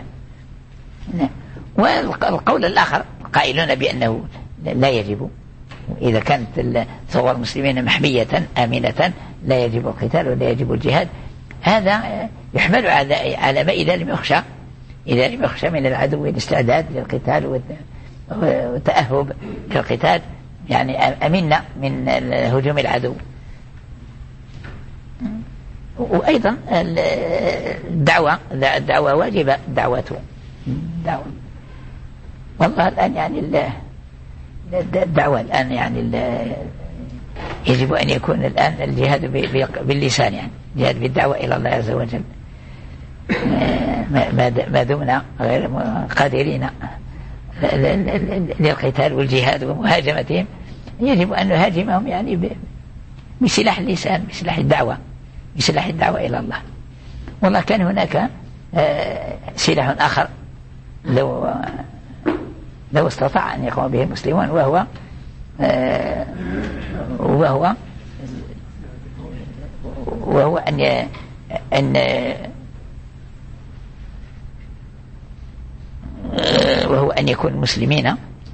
[SPEAKER 1] والقول الآخر قائلون بأنه لا يجب، إذا كانت ثغور المسلمين محمية آمنة لا يجب القتال ولا يجب الجهاد. هذا يحمل على ما إذا لم يخشى إذا لم يخشى من العدو الاستعداد للقتال والتأهب للقتال، يعني أمنا من هجوم العدو. وأيضا الدعوة الدعوة واجبة، دعوته دعوة والله الآن يعني الدعوة الآن يعني يجب أن يكون الآن الجهاد باللسان، يعني الجهاد بالدعوة إلى الله عز وجل ما دمنا غير قادرين للقتال والجهاد ومهاجمتهم. يجب أن نهاجمهم يعني بسلاح اللسان، بسلاح الدعوة بسلاح الدعوة إلى الله. والله كان هناك سلاح آخر لو لو استطاع أن يقوم به المسلمون، وهو وهو وهو أن أن وهو أن يكون المسلمين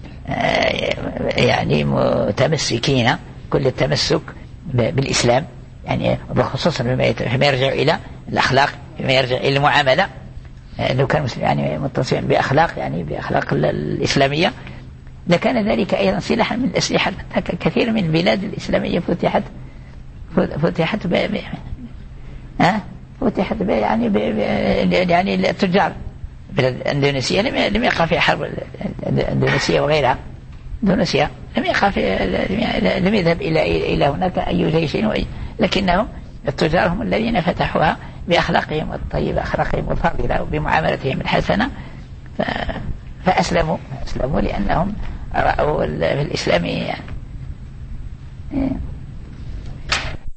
[SPEAKER 1] يعني متمسكين كل التمسك بالإسلام، يعني بخصوصا فيما يرجع إلى الأخلاق، فيما يرجع إلى المعاملة. لو كان مسلم يعني متصفا بأخلاق يعني بأخلاق الإسلامية لكان ذلك أيضا سلاحا من الأسلحة. كثير من البلاد الإسلامية فتحت فتحت ب ها فتحت ب يعني ب يعني التجار. اندونيسيا لم يقع في حرب اندونيسيا وغيرها، اندونيسيا لم يقع في لم يذهب الى الى هناك اي جيش، لكنهم التجار هم الذين فتحوها بأخلاقهم الطيبة، أخلاقهم الفاضلة وبمعاملتهم الحسنة، فأسلموا أسلموا لأنهم رأوا في الإسلام يعني